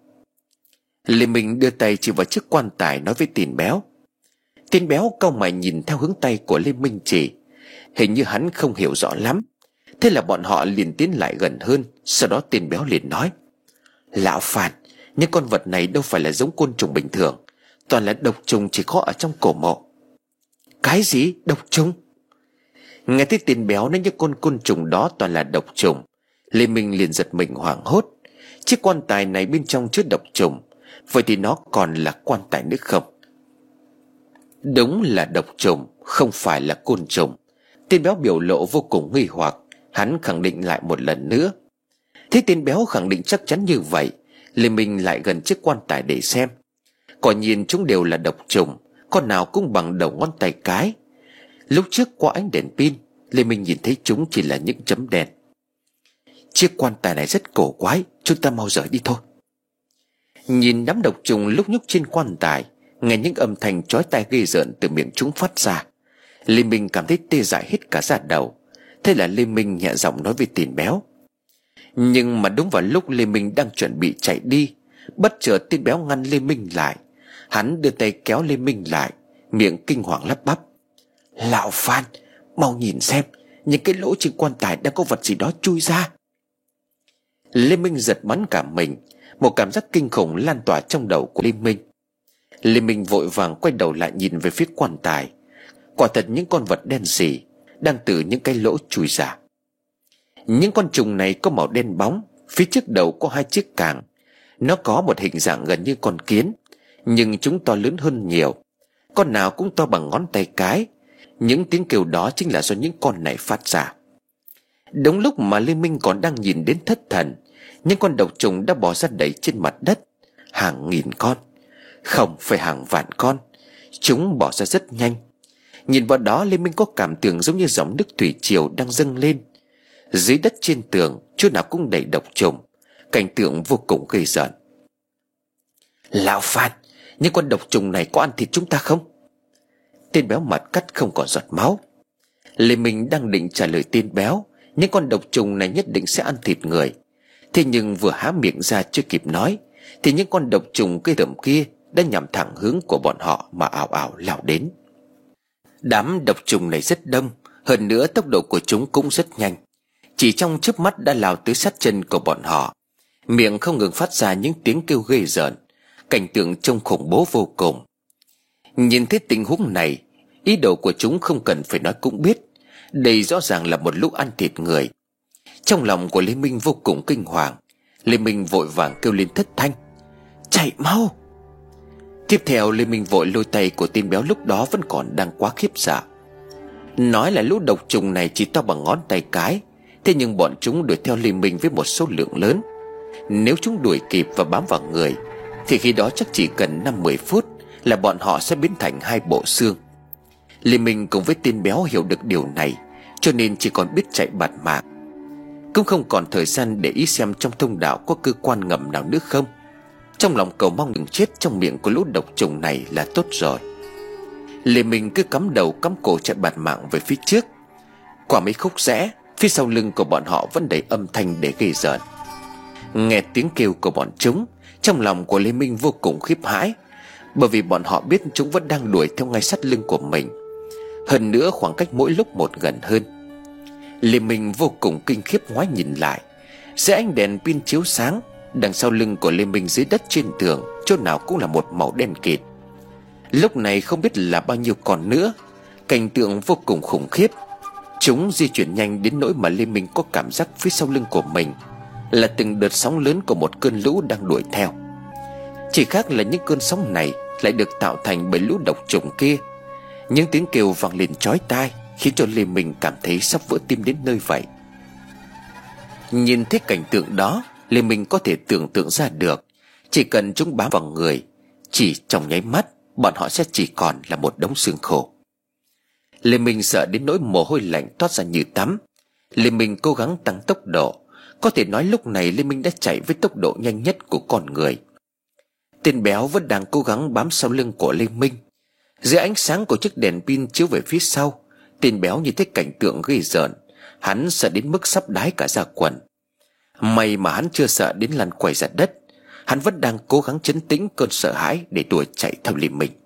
Lê Minh đưa tay chỉ vào chiếc quan tài nói với tên béo. Tên béo cau mày nhìn theo hướng tay của Lê Minh chỉ. Hình như hắn không hiểu rõ lắm. Thế là bọn họ liền tiến lại gần hơn. Sau đó tên béo liền nói: "Lão Phan, những con vật này đâu phải là giống côn trùng bình thường. toàn là độc trùng chỉ có ở trong cổ mộ. Cái gì? Độc trùng? Nghe thấy tên béo nói những con côn trùng đó toàn là độc trùng, Lê Minh liền giật mình hoảng hốt. Chiếc quan tài này bên trong chứa độc trùng, vậy thì nó còn là quan tài nữa không? Đúng là độc trùng, không phải là côn trùng. Tên béo biểu lộ vô cùng nghi hoặc. Hắn khẳng định lại một lần nữa. Thế tên béo khẳng định chắc chắn như vậy, Lê Minh lại gần chiếc quan tài để xem. Quả nhiên chúng đều là độc trùng, con nào cũng bằng đầu ngón tay cái. Lúc trước qua ánh đèn pin, Lê Minh nhìn thấy chúng chỉ là những chấm đen. Chiếc quan tài này rất cổ quái, chúng ta mau rời đi thôi. Nhìn đám độc trùng lúc nhúc trên quan tài, nghe những âm thanh chói tai ghê rợn từ miệng chúng phát ra, Lê Minh cảm thấy tê dại hết cả da đầu. Thế là Lê Minh nhẹ giọng nói với tên béo. Nhưng mà đúng vào lúc Lê Minh đang chuẩn bị chạy đi, bất chợt tên béo ngăn Lê Minh lại. Hắn đưa tay kéo Lê Minh lại, miệng kinh hoàng lắp bắp. Lão Phan, mau nhìn xem, những cái lỗ trên quan tài đang có vật gì đó chui ra. Lê Minh giật bắn cả mình. Một cảm giác kinh khủng lan tỏa trong đầu của Lê Minh. Lê Minh vội vàng quay đầu lại nhìn về phía quan tài. Quả thật những con vật đen sì đang từ những cái lỗ chui ra. Những con trùng này có màu đen bóng, phía trước đầu có hai chiếc càng. Nó có một hình dạng gần như con kiến, nhưng chúng to lớn hơn nhiều. Con nào cũng to bằng ngón tay cái. Những tiếng kêu đó chính là do những con này phát ra. Đúng lúc mà Lê Minh còn đang nhìn đến thất thần, những con độc trùng đã bò ra đầy trên mặt đất. Hàng nghìn con, không phải hàng vạn con. Chúng bò ra rất nhanh. Nhìn vào đó, Lê Minh có cảm tưởng giống như dòng nước thủy triều đang dâng lên. Dưới đất trên tường, chỗ nào cũng đầy độc trùng. Cảnh tượng vô cùng ghê rợn. Lão Phan, những con độc trùng này có ăn thịt chúng ta không? Tên béo mặt cắt không còn giọt máu. Lê Minh đang định trả lời tên béo, những con độc trùng này nhất định sẽ ăn thịt người. Thế nhưng vừa há miệng ra chưa kịp nói, thì những con độc trùng cây rậm kia đã nhắm thẳng hướng của bọn họ mà ảo ảo lao đến. Đám độc trùng này rất đông, hơn nữa tốc độ của chúng cũng rất nhanh. Chỉ trong chớp mắt đã lao tới sát chân của bọn họ, miệng không ngừng phát ra những tiếng kêu ghê rợn. Cảnh tượng trông khủng bố vô cùng. Nhìn thấy tình huống này, ý đồ của chúng không cần phải nói cũng biết. Đây rõ ràng là một lũ ăn thịt người. Trong lòng của Lê Minh vô cùng kinh hoàng. Lê Minh vội vàng kêu lên thất thanh. Chạy mau! Tiếp theo Lê Minh vội lôi tay của tên béo lúc đó vẫn còn đang quá khiếp sợ. Nói là lũ độc trùng này chỉ to bằng ngón tay cái, thế nhưng bọn chúng đuổi theo Lê Minh với một số lượng lớn. Nếu chúng đuổi kịp và bám vào người, thì khi đó chắc chỉ cần năm mười phút là bọn họ sẽ biến thành hai bộ xương. Lê Minh cùng với tên béo hiểu được điều này, cho nên chỉ còn biết chạy bạt mạng, cũng không còn thời gian để ý xem trong thông đạo có cơ quan ngầm nào nữa không. Trong lòng cầu mong đừng chết trong miệng của lũ độc trùng này là tốt rồi. Lê Minh cứ cắm đầu cắm cổ chạy bạt mạng về phía trước. Qua mấy khúc rẽ, phía sau lưng của bọn họ vẫn đầy âm thanh để ghê rợn. Nghe tiếng kêu của bọn chúng, trong lòng của Lê Minh vô cùng khiếp hãi, bởi vì bọn họ biết chúng vẫn đang đuổi theo ngay sát lưng của mình. Hơn nữa khoảng cách mỗi lúc một gần hơn. Lê Minh vô cùng kinh khiếp ngoái nhìn lại. Dưới ánh đèn pin chiếu sáng, đằng sau lưng của Lê Minh dưới đất trên tường, chỗ nào cũng là một màu đen kịt. Lúc này không biết là bao nhiêu con nữa. Cảnh tượng vô cùng khủng khiếp. Chúng di chuyển nhanh đến nỗi mà Lê Minh có cảm giác phía sau lưng của mình là từng đợt sóng lớn của một cơn lũ đang đuổi theo. Chỉ khác là những cơn sóng này lại được tạo thành bởi lũ độc trùng kia. Những tiếng kêu vang lên chói tai, khiến cho Lê Minh cảm thấy sắp vỡ tim đến nơi vậy. Nhìn thấy cảnh tượng đó, Lê Minh có thể tưởng tượng ra được, chỉ cần chúng bám vào người, chỉ trong nháy mắt, bọn họ sẽ chỉ còn là một đống xương khô. Lê Minh sợ đến nỗi mồ hôi lạnh toát ra như tắm. Lê Minh cố gắng tăng tốc độ. Có thể nói lúc này Lê Minh đã chạy với tốc độ nhanh nhất của con người. Tên béo vẫn đang cố gắng bám sau lưng của Lê Minh. Dưới ánh sáng của chiếc đèn pin chiếu về phía sau, tên béo nhìn thấy cảnh tượng ghê rợn. Hắn sợ đến mức sắp đái cả da quần. May mà hắn chưa sợ đến lăn quay ra đất. Hắn vẫn đang cố gắng trấn tĩnh cơn sợ hãi để đuổi chạy theo Lê Minh.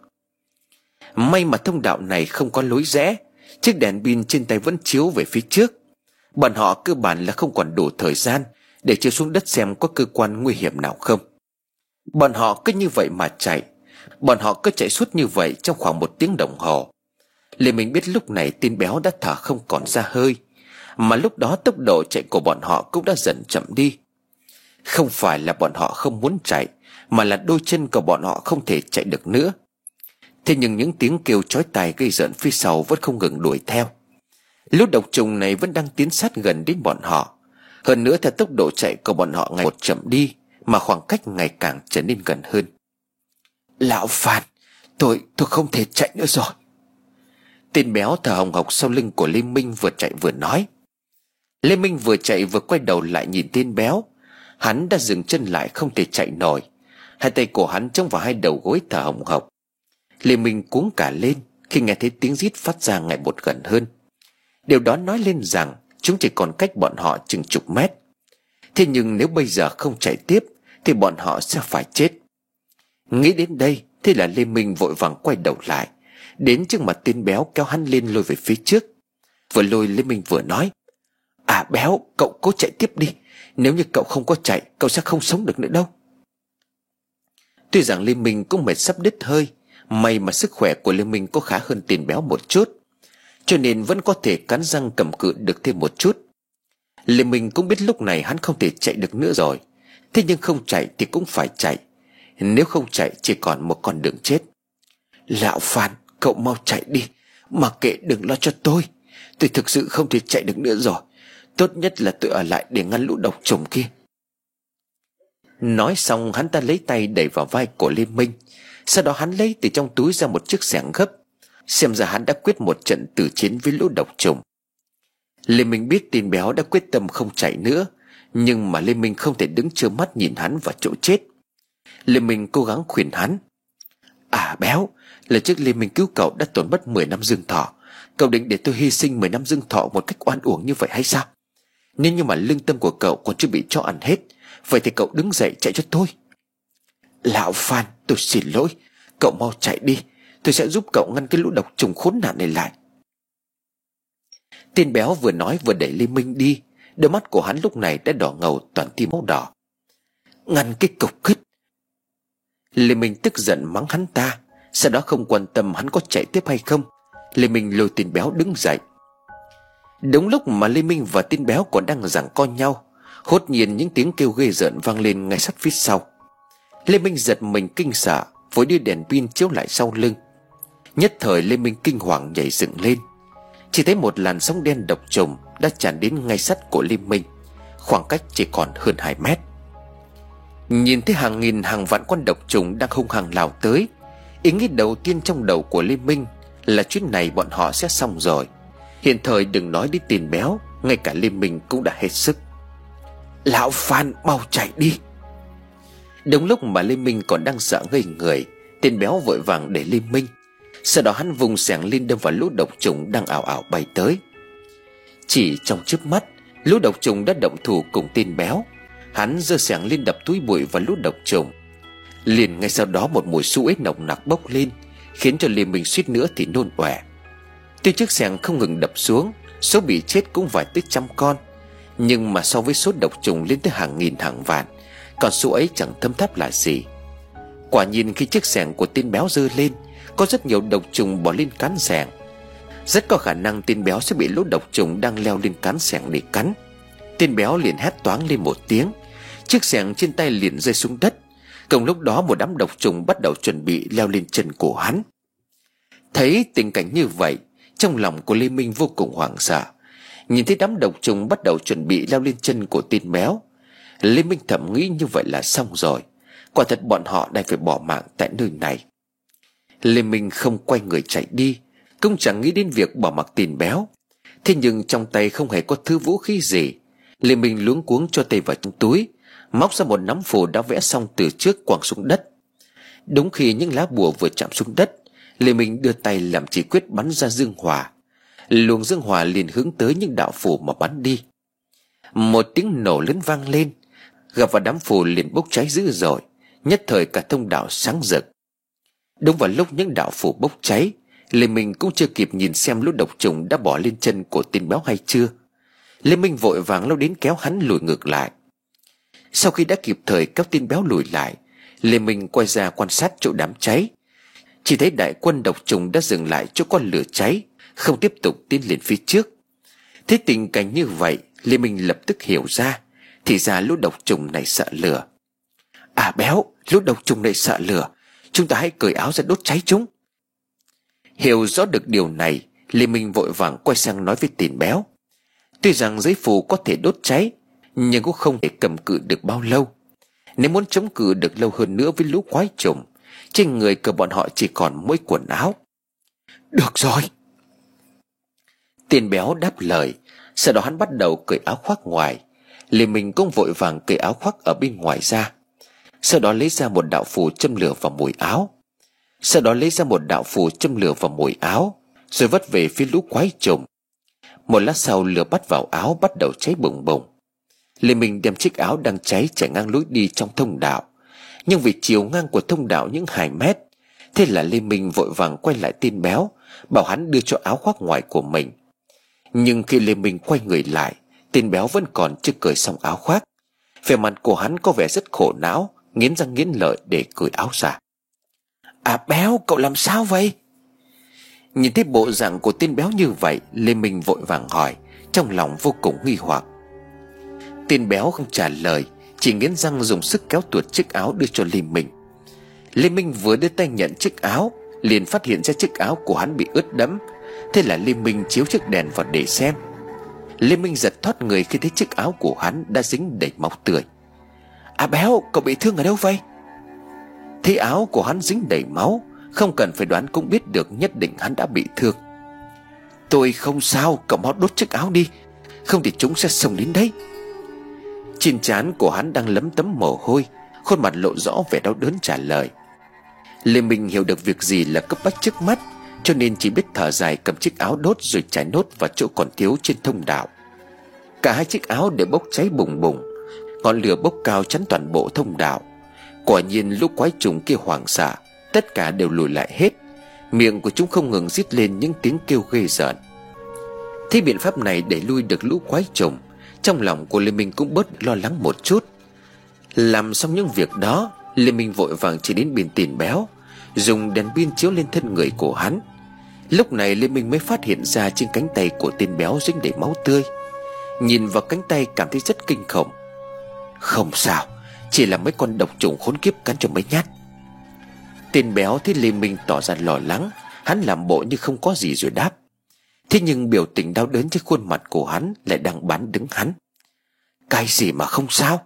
May mà thông đạo này không có lối rẽ. Chiếc đèn pin trên tay vẫn chiếu về phía trước. Bọn họ cơ bản là không còn đủ thời gian để chiếu xuống đất xem có cơ quan nguy hiểm nào không. Bọn họ cứ như vậy mà chạy. Bọn họ cứ chạy suốt như vậy trong khoảng một tiếng đồng hồ. Lê Minh biết lúc này tên béo đã thở không còn ra hơi, mà lúc đó tốc độ chạy của bọn họ cũng đã dần chậm đi. Không phải là bọn họ không muốn chạy, mà là đôi chân của bọn họ không thể chạy được nữa. Thế nhưng những tiếng kêu chói tai gây rợn phía sau vẫn không ngừng đuổi theo. Lũ độc trùng này vẫn đang tiến sát gần đến bọn họ. Hơn nữa theo tốc độ chạy của bọn họ ngày một chậm đi, mà khoảng cách ngày càng trở nên gần hơn. Lão Phan, tôi, tôi không thể chạy nữa rồi. Tên béo thở hồng hộc sau lưng của Lê Minh vừa chạy vừa nói. Lê Minh vừa chạy vừa quay đầu lại nhìn tên béo. Hắn đã dừng chân lại không thể chạy nổi. Hai tay của hắn chống vào hai đầu gối thở hồng hộc. Lê Minh cuống cả lên khi nghe thấy tiếng rít phát ra ngày một gần hơn. Điều đó nói lên rằng chúng chỉ còn cách bọn họ chừng chục mét. Thế nhưng nếu bây giờ không chạy tiếp thì bọn họ sẽ phải chết. Nghĩ đến đây, thế là Lê Minh vội vàng quay đầu lại, đến trước mặt tên béo kéo hắn lên lôi về phía trước. Vừa lôi Lê Minh vừa nói: À béo, cậu cố chạy tiếp đi. Nếu như cậu không có chạy, cậu sẽ không sống được nữa đâu. Tuy rằng Lê Minh cũng mệt sắp đứt hơi, may mà sức khỏe của Lê Minh có khá hơn tên béo một chút, cho nên vẫn có thể cắn răng cầm cự được thêm một chút. Lê Minh cũng biết lúc này hắn không thể chạy được nữa rồi. Thế nhưng không chạy thì cũng phải chạy. Nếu không chạy chỉ còn một con đường chết. Lão Phan, cậu mau chạy đi, mặc kệ đừng lo cho tôi. Tôi thực sự không thể chạy được nữa rồi. Tốt nhất là tôi ở lại để ngăn lũ độc trùng kia. Nói xong hắn ta lấy tay đẩy vào vai của Lê Minh. Sau đó hắn lấy từ trong túi ra một chiếc xẻng gấp. Xem ra hắn đã quyết một trận tử chiến với lũ độc trùng. Lê Minh biết tên béo đã quyết tâm không chạy nữa, nhưng mà Lê Minh không thể đứng trơ mắt nhìn hắn vào chỗ chết. Lê Minh cố gắng khuyên hắn: À béo, lần trước Lê Minh cứu cậu đã tổn mất mười năm dương thọ. Cậu định để tôi hy sinh mười năm dương thọ một cách oan uổng như vậy hay sao? Nếu như mà lương tâm của cậu còn chưa bị cho ăn hết, vậy thì cậu đứng dậy chạy cho tôi. Lão Phan, tôi xin lỗi. Cậu mau chạy đi, tôi sẽ giúp cậu ngăn cái lũ độc trùng khốn nạn này lại. Tên béo vừa nói vừa đẩy Lê Minh đi. Đôi mắt của hắn lúc này đã đỏ ngầu toàn tim máu đỏ. Ngăn cái cục cứt. Lê Minh tức giận mắng hắn ta. Sau đó không quan tâm hắn có chạy tiếp hay không, Lê Minh lôi tên béo đứng dậy. Đúng lúc mà Lê Minh và tên béo còn đang giằng co nhau, hốt nhiên những tiếng kêu ghê rợn vang lên ngay sát phía sau. Lê Minh giật mình kinh sợ, vội đưa đèn pin chiếu lại sau lưng. Nhất thời Lê Minh kinh hoàng nhảy dựng lên. Chỉ thấy một làn sóng đen độc trùng đã tràn đến ngay sát của Lê Minh, khoảng cách chỉ còn hơn hai mét. Nhìn thấy hàng nghìn hàng vạn con độc trùng đang hung hăng lao tới, ý nghĩ đầu tiên trong đầu của Lê Minh là chuyến này bọn họ sẽ xong rồi. Hiện thời đừng nói đến tiền béo, ngay cả Lê Minh cũng đã hết sức. Lão Phan, mau chạy đi. Đúng lúc mà Lê Minh còn đang sợ ngây người, tên béo vội vàng để Lê Minh. Sau đó hắn vùng xẻng lên đâm vào lũ độc trùng đang ảo ảo bay tới. Chỉ trong chớp mắt, lũ độc trùng đã động thủ cùng tên béo. Hắn giơ xẻng lên đập túi bụi vào lũ độc trùng. Liền ngay sau đó một mùi xú uế nồng nặc bốc lên, khiến cho Lê Minh suýt nữa thì nôn ọe. Tuy chiếc xẻng không ngừng đập xuống, số bị chết cũng vài tới trăm con, nhưng mà so với số độc trùng lên tới hàng nghìn hàng vạn, còn số ấy chẳng thấm tháp là gì. Quả nhiên khi chiếc xẻng của tên béo giơ lên, có rất nhiều độc trùng bò lên cán xẻng. Rất có khả năng tên béo sẽ bị lũ độc trùng đang leo lên cán xẻng để cắn. Tên béo liền hét toáng lên một tiếng, chiếc xẻng trên tay liền rơi xuống đất. Cùng lúc đó một đám độc trùng bắt đầu chuẩn bị leo lên chân của hắn. Thấy tình cảnh như vậy, trong lòng của Lê Minh vô cùng hoảng sợ. Nhìn thấy đám độc trùng bắt đầu chuẩn bị leo lên chân của tên béo, Lê Minh thầm nghĩ như vậy là xong rồi. Quả thật bọn họ đành phải bỏ mạng tại nơi này. Lê Minh không quay người chạy đi, cũng chẳng nghĩ đến việc bỏ mặc tên béo. Thế nhưng trong tay không hề có thứ vũ khí gì. Lê Minh luống cuống cho tay vào trong túi, móc ra một nắm phù đã vẽ xong từ trước quẳng xuống đất. Đúng khi những lá bùa vừa chạm xuống đất, Lê Minh đưa tay làm chỉ quyết bắn ra dương hỏa. Luồng dương hỏa liền hướng tới những đạo phù mà bắn đi. Một tiếng nổ lớn vang lên, gặp vào đám phù liền bốc cháy dữ dội. Nhất thời cả thông đạo sáng rực. Đúng vào lúc những đạo phù bốc cháy, Lê Minh cũng chưa kịp nhìn xem lũ độc trùng đã bỏ lên chân của tên béo hay chưa. Lê Minh vội vàng lao đến kéo hắn lùi ngược lại. Sau khi đã kịp thời kéo tên béo lùi lại, Lê Minh quay ra quan sát chỗ đám cháy. Chỉ thấy đại quân độc trùng đã dừng lại chỗ con lửa cháy, không tiếp tục tiến lên phía trước. Thế tình cảnh như vậy, Lê Minh lập tức hiểu ra, thì ra lũ độc trùng này sợ lửa. À Béo, lũ độc trùng này sợ lửa, chúng ta hãy cởi áo ra đốt cháy chúng. Hiểu rõ được điều này, Lê Minh vội vàng quay sang nói với Tiền Béo. Tuy rằng giấy phù có thể đốt cháy, nhưng cũng không thể cầm cự được bao lâu. Nếu muốn chống cự được lâu hơn nữa với lũ quái trùng, trên người của bọn họ chỉ còn mỗi quần áo. Được rồi. Tiền Béo đáp lời. Sau đó hắn bắt đầu cởi áo khoác ngoài. Lê Minh cũng vội vàng cởi áo khoác ở bên ngoài ra. Sau đó lấy ra một đạo phù châm lửa vào mùi áo. Sau đó lấy ra một đạo phù châm lửa vào mùi áo, rồi vất về phía lũ quái trùng. Một lát sau, lửa bắt vào áo bắt đầu cháy bùng bùng. Lê Minh đem chiếc áo đang cháy chạy ngang lối đi trong thông đạo, nhưng vì chiều ngang của thông đạo những hai mét, thế là Lê Minh vội vàng quay lại Tiền Béo, bảo hắn đưa cho áo khoác ngoài của mình. Nhưng khi Lê Minh quay người lại, Tiền Béo vẫn còn chưa cởi xong áo khoác. Vẻ mặt của hắn có vẻ rất khổ não, nghiến răng nghiến lợi để cởi áo ra. À Béo, cậu làm sao vậy? Nhìn thấy bộ dạng của Tiền Béo như vậy, Lê Minh vội vàng hỏi, trong lòng vô cùng nghi hoặc. Tiền Béo không trả lời, chỉ nghiến răng dùng sức kéo tuột chiếc áo đưa cho Lê Minh. Lê Minh vừa đưa tay nhận chiếc áo, liền phát hiện ra chiếc áo của hắn bị ướt đẫm. Thế là Lê Minh chiếu chiếc đèn vào để xem. Lê Minh giật thoát người khi thấy chiếc áo của hắn đã dính đầy máu tươi. À Béo, cậu bị thương ở đâu vậy? Thấy áo của hắn dính đầy máu, không cần phải đoán cũng biết được nhất định hắn đã bị thương. Tôi không sao, cậu mau đốt chiếc áo đi, không thì chúng sẽ xông đến đấy. Trên trán của hắn đang lấm tấm mồ hôi, khuôn mặt lộ rõ vẻ đau đớn trả lời. Lê Minh hiểu được việc gì là cấp bách trước mắt, cho nên chỉ biết thở dài cầm chiếc áo đốt rồi trải nốt vào chỗ còn thiếu trên thông đạo. Cả hai chiếc áo đều bốc cháy bùng bùng, ngọn lửa bốc cao chắn toàn bộ thông đạo. Quả nhiên lũ quái trùng kia hoảng sợ, tất cả đều lùi lại hết. Miệng của chúng không ngừng rít lên những tiếng kêu ghê rợn. Thế biện pháp này để lui được lũ quái trùng, trong lòng của Lê Minh cũng bớt lo lắng một chút. Làm xong những việc đó, Lê Minh vội vàng chỉ đến bên Tiền Béo, dùng đèn pin chiếu lên thân người của hắn. Lúc này Lê Minh mới phát hiện ra trên cánh tay của Tiền Béo dính đầy máu tươi. Nhìn vào cánh tay cảm thấy rất kinh khủng. Không sao, chỉ là mấy con độc trùng khốn kiếp cắn cho mấy nhát. Tiền Béo thấy Lê Minh tỏ ra lo lắng, hắn làm bộ như không có gì rồi đáp. Thế nhưng biểu tình đau đớn trên khuôn mặt của hắn lại đang bán đứng hắn. Cái gì mà không sao?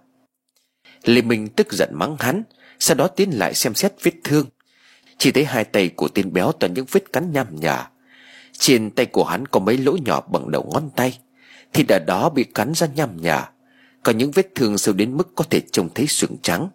Lê Minh tức giận mắng hắn, sau đó tiến lại xem xét vết thương. Chỉ thấy hai tay của Tiền Béo toàn những vết cắn nham nhở. Trên tay của hắn có mấy lỗ nhỏ bằng đầu ngón tay, thịt ở đó bị cắn ra nham nhở, có những vết thương sâu đến mức có thể trông thấy sừng trắng.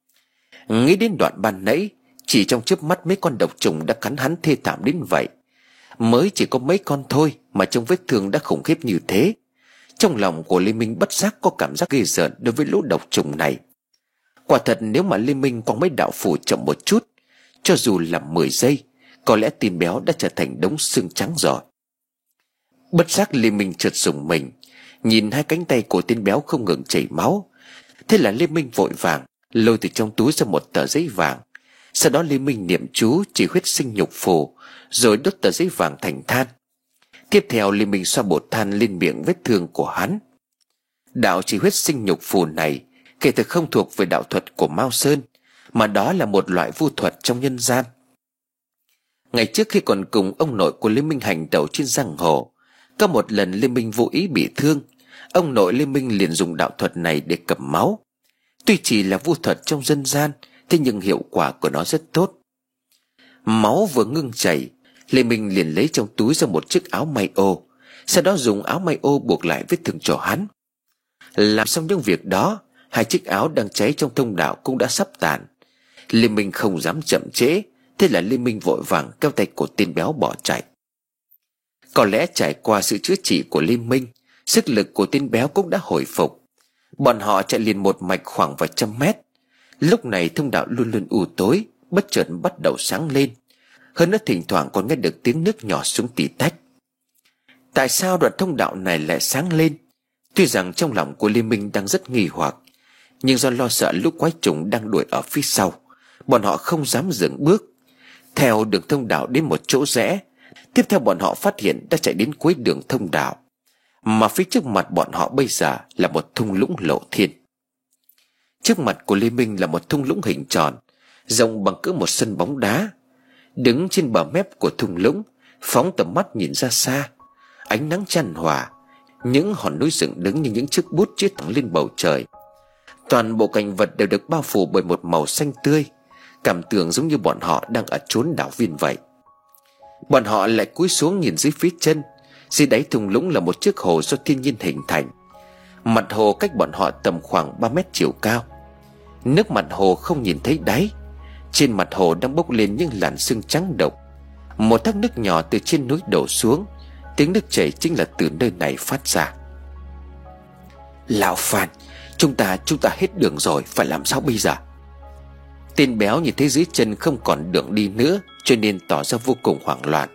Nghĩ đến đoạn ban nãy, chỉ trong chớp mắt mấy con độc trùng đã cắn hắn thê thảm đến vậy. Mới chỉ có mấy con thôi mà trông vết thương đã khủng khiếp như thế. Trong lòng của Lê Minh bất giác có cảm giác ghê rợn đối với lũ độc trùng này. Quả thật nếu mà Lê Minh quăng mấy đạo phù chậm một chút, cho dù là mười giây, có lẽ Tiền Béo đã trở thành đống xương trắng rồi. Bất giác Lê Minh chợt rùng mình, nhìn hai cánh tay của Tiền Béo không ngừng chảy máu. Thế là Lê Minh vội vàng lôi từ trong túi ra một tờ giấy vàng. Sau đó Lê Minh niệm chú chỉ huyết sinh nhục phù, rồi đốt tờ giấy vàng thành than. Tiếp theo Lê Minh xoa bột than lên miệng vết thương của hắn. Đạo chỉ huyết sinh nhục phù này kể từ không thuộc về đạo thuật của Mao Sơn, mà đó là một loại vu thuật trong nhân gian. Ngày trước khi còn cùng ông nội của Lê Minh hành tẩu trên giang hồ, có một lần Lê Minh vô ý bị thương, ông nội Lê Minh liền dùng đạo thuật này để cầm máu. Tuy chỉ là vu thuật trong dân gian, thế nhưng hiệu quả của nó rất tốt. Máu vừa ngưng chảy, Lê Minh liền lấy trong túi ra một chiếc áo may ô, sau đó dùng áo may ô buộc lại vết thương cho hắn. Làm xong những việc đó, hai chiếc áo đang cháy trong thông đạo cũng đã sắp tàn. Lê Minh không dám chậm trễ, thế là Lê Minh vội vàng kéo tay của Tiền Béo bỏ chạy. Có lẽ trải qua sự chữa trị của Lê Minh, sức lực của Tiền Béo cũng đã hồi phục. Bọn họ chạy liền một mạch khoảng vài trăm mét. Lúc này thông đạo luôn luôn u tối, bất chợt bắt đầu sáng lên. Hơn nữa thỉnh thoảng còn nghe được tiếng nước nhỏ xuống tì tách. Tại sao đoạn thông đạo này lại sáng lên? Tuy rằng trong lòng của Lê Minh đang rất nghi hoặc, nhưng do lo sợ lũ quái trùng đang đuổi ở phía sau, bọn họ không dám dừng bước. theo đường thông đạo đến một chỗ rẽ. Tiếp theo bọn họ phát hiện đã chạy đến cuối đường thông đạo, mà phía trước mặt bọn họ bây giờ là một thung lũng lộ thiên. Trước mặt của Lê Minh là một thung lũng hình tròn, rộng bằng cỡ một sân bóng đá. Đứng trên bờ mép của thung lũng, phóng tầm mắt nhìn ra xa, ánh nắng chan hòa, những hòn núi dựng đứng như những chiếc bút chĩa thẳng lên bầu trời. Toàn bộ cảnh vật đều được bao phủ bởi một màu xanh tươi, cảm tưởng giống như bọn họ đang ở chốn đảo viên vậy. Bọn họ lại cúi xuống nhìn dưới phía chân. Dưới đáy thung lũng là một chiếc hồ do thiên nhiên hình thành. Mặt hồ cách bọn họ tầm khoảng ba mét chiều cao. Nước mặt hồ không nhìn thấy đáy. Trên mặt hồ đang bốc lên những làn sương trắng độc. Một thác nước nhỏ từ trên núi đổ xuống. Tiếng nước chảy chính là từ nơi này phát ra. Lão Phan, Chúng ta chúng ta hết đường rồi, phải làm sao bây giờ? Tên béo nhìn thấy dưới chân không còn đường đi nữa, cho nên tỏ ra vô cùng hoảng loạn.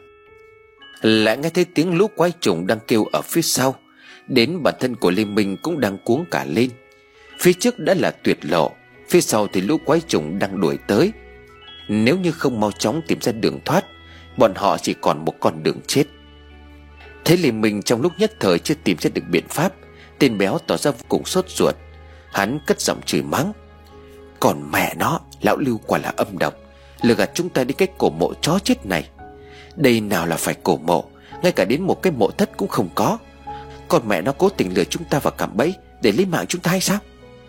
Lại nghe thấy tiếng lũ quái trùng đang kêu ở phía sau. Đến bản thân của Lê Minh cũng đang cuống cả lên. Phía trước đã là tuyệt lộ, phía sau thì lũ quái trùng đang đuổi tới. Nếu như không mau chóng tìm ra đường thoát, bọn họ chỉ còn một con đường chết. Thấy Lê Minh trong lúc nhất thời chưa tìm ra được biện pháp, tên béo tỏ ra vô cùng sốt ruột. Hắn cất giọng chửi mắng: Còn mẹ nó, lão Lưu quả là âm độc, lừa gạt chúng ta đi cái cổ mộ chó chết này. Đây nào là phải cổ mộ, ngay cả đến một cái mộ thất cũng không có. Còn mẹ nó cố tình lừa chúng ta vào cạm bẫy để lấy mạng chúng ta hay sao?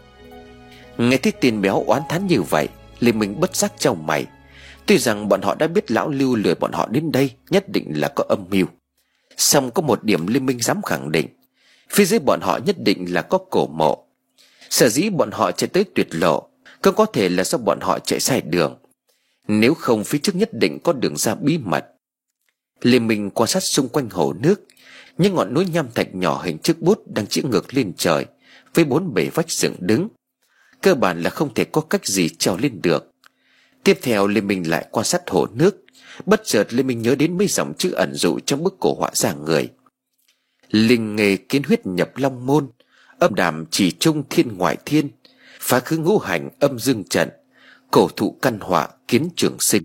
Nghe thấy tên béo oán thán như vậy, Lê Minh bất giác chau mày. Tuy rằng bọn họ đã biết lão Lưu lừa bọn họ đến đây nhất định là có âm mưu, song có một điểm Lê Minh dám khẳng định: phía dưới bọn họ nhất định là có cổ mộ. Sở dĩ bọn họ chạy tới tuyệt lộ, không có thể là do bọn họ chạy sai đường. Nếu không, phía trước nhất định có đường ra bí mật. Lê Minh quan sát xung quanh hồ nước. Những ngọn núi nham thạch nhỏ hình chiếc bút đang chĩa ngược lên trời, với bốn bề vách dựng đứng. Cơ bản là không thể có cách gì trèo lên được. Tiếp theo Lê Minh lại quan sát hồ nước. Bất chợt Lê Minh nhớ đến mấy dòng chữ ẩn dụ trong bức cổ họa ra người: Linh nghề kiến huyết nhập long môn, âm đàm chỉ trung thiên ngoại thiên, phá khứ ngũ hành âm dương trận, cổ thụ căn họa kiến trường sinh.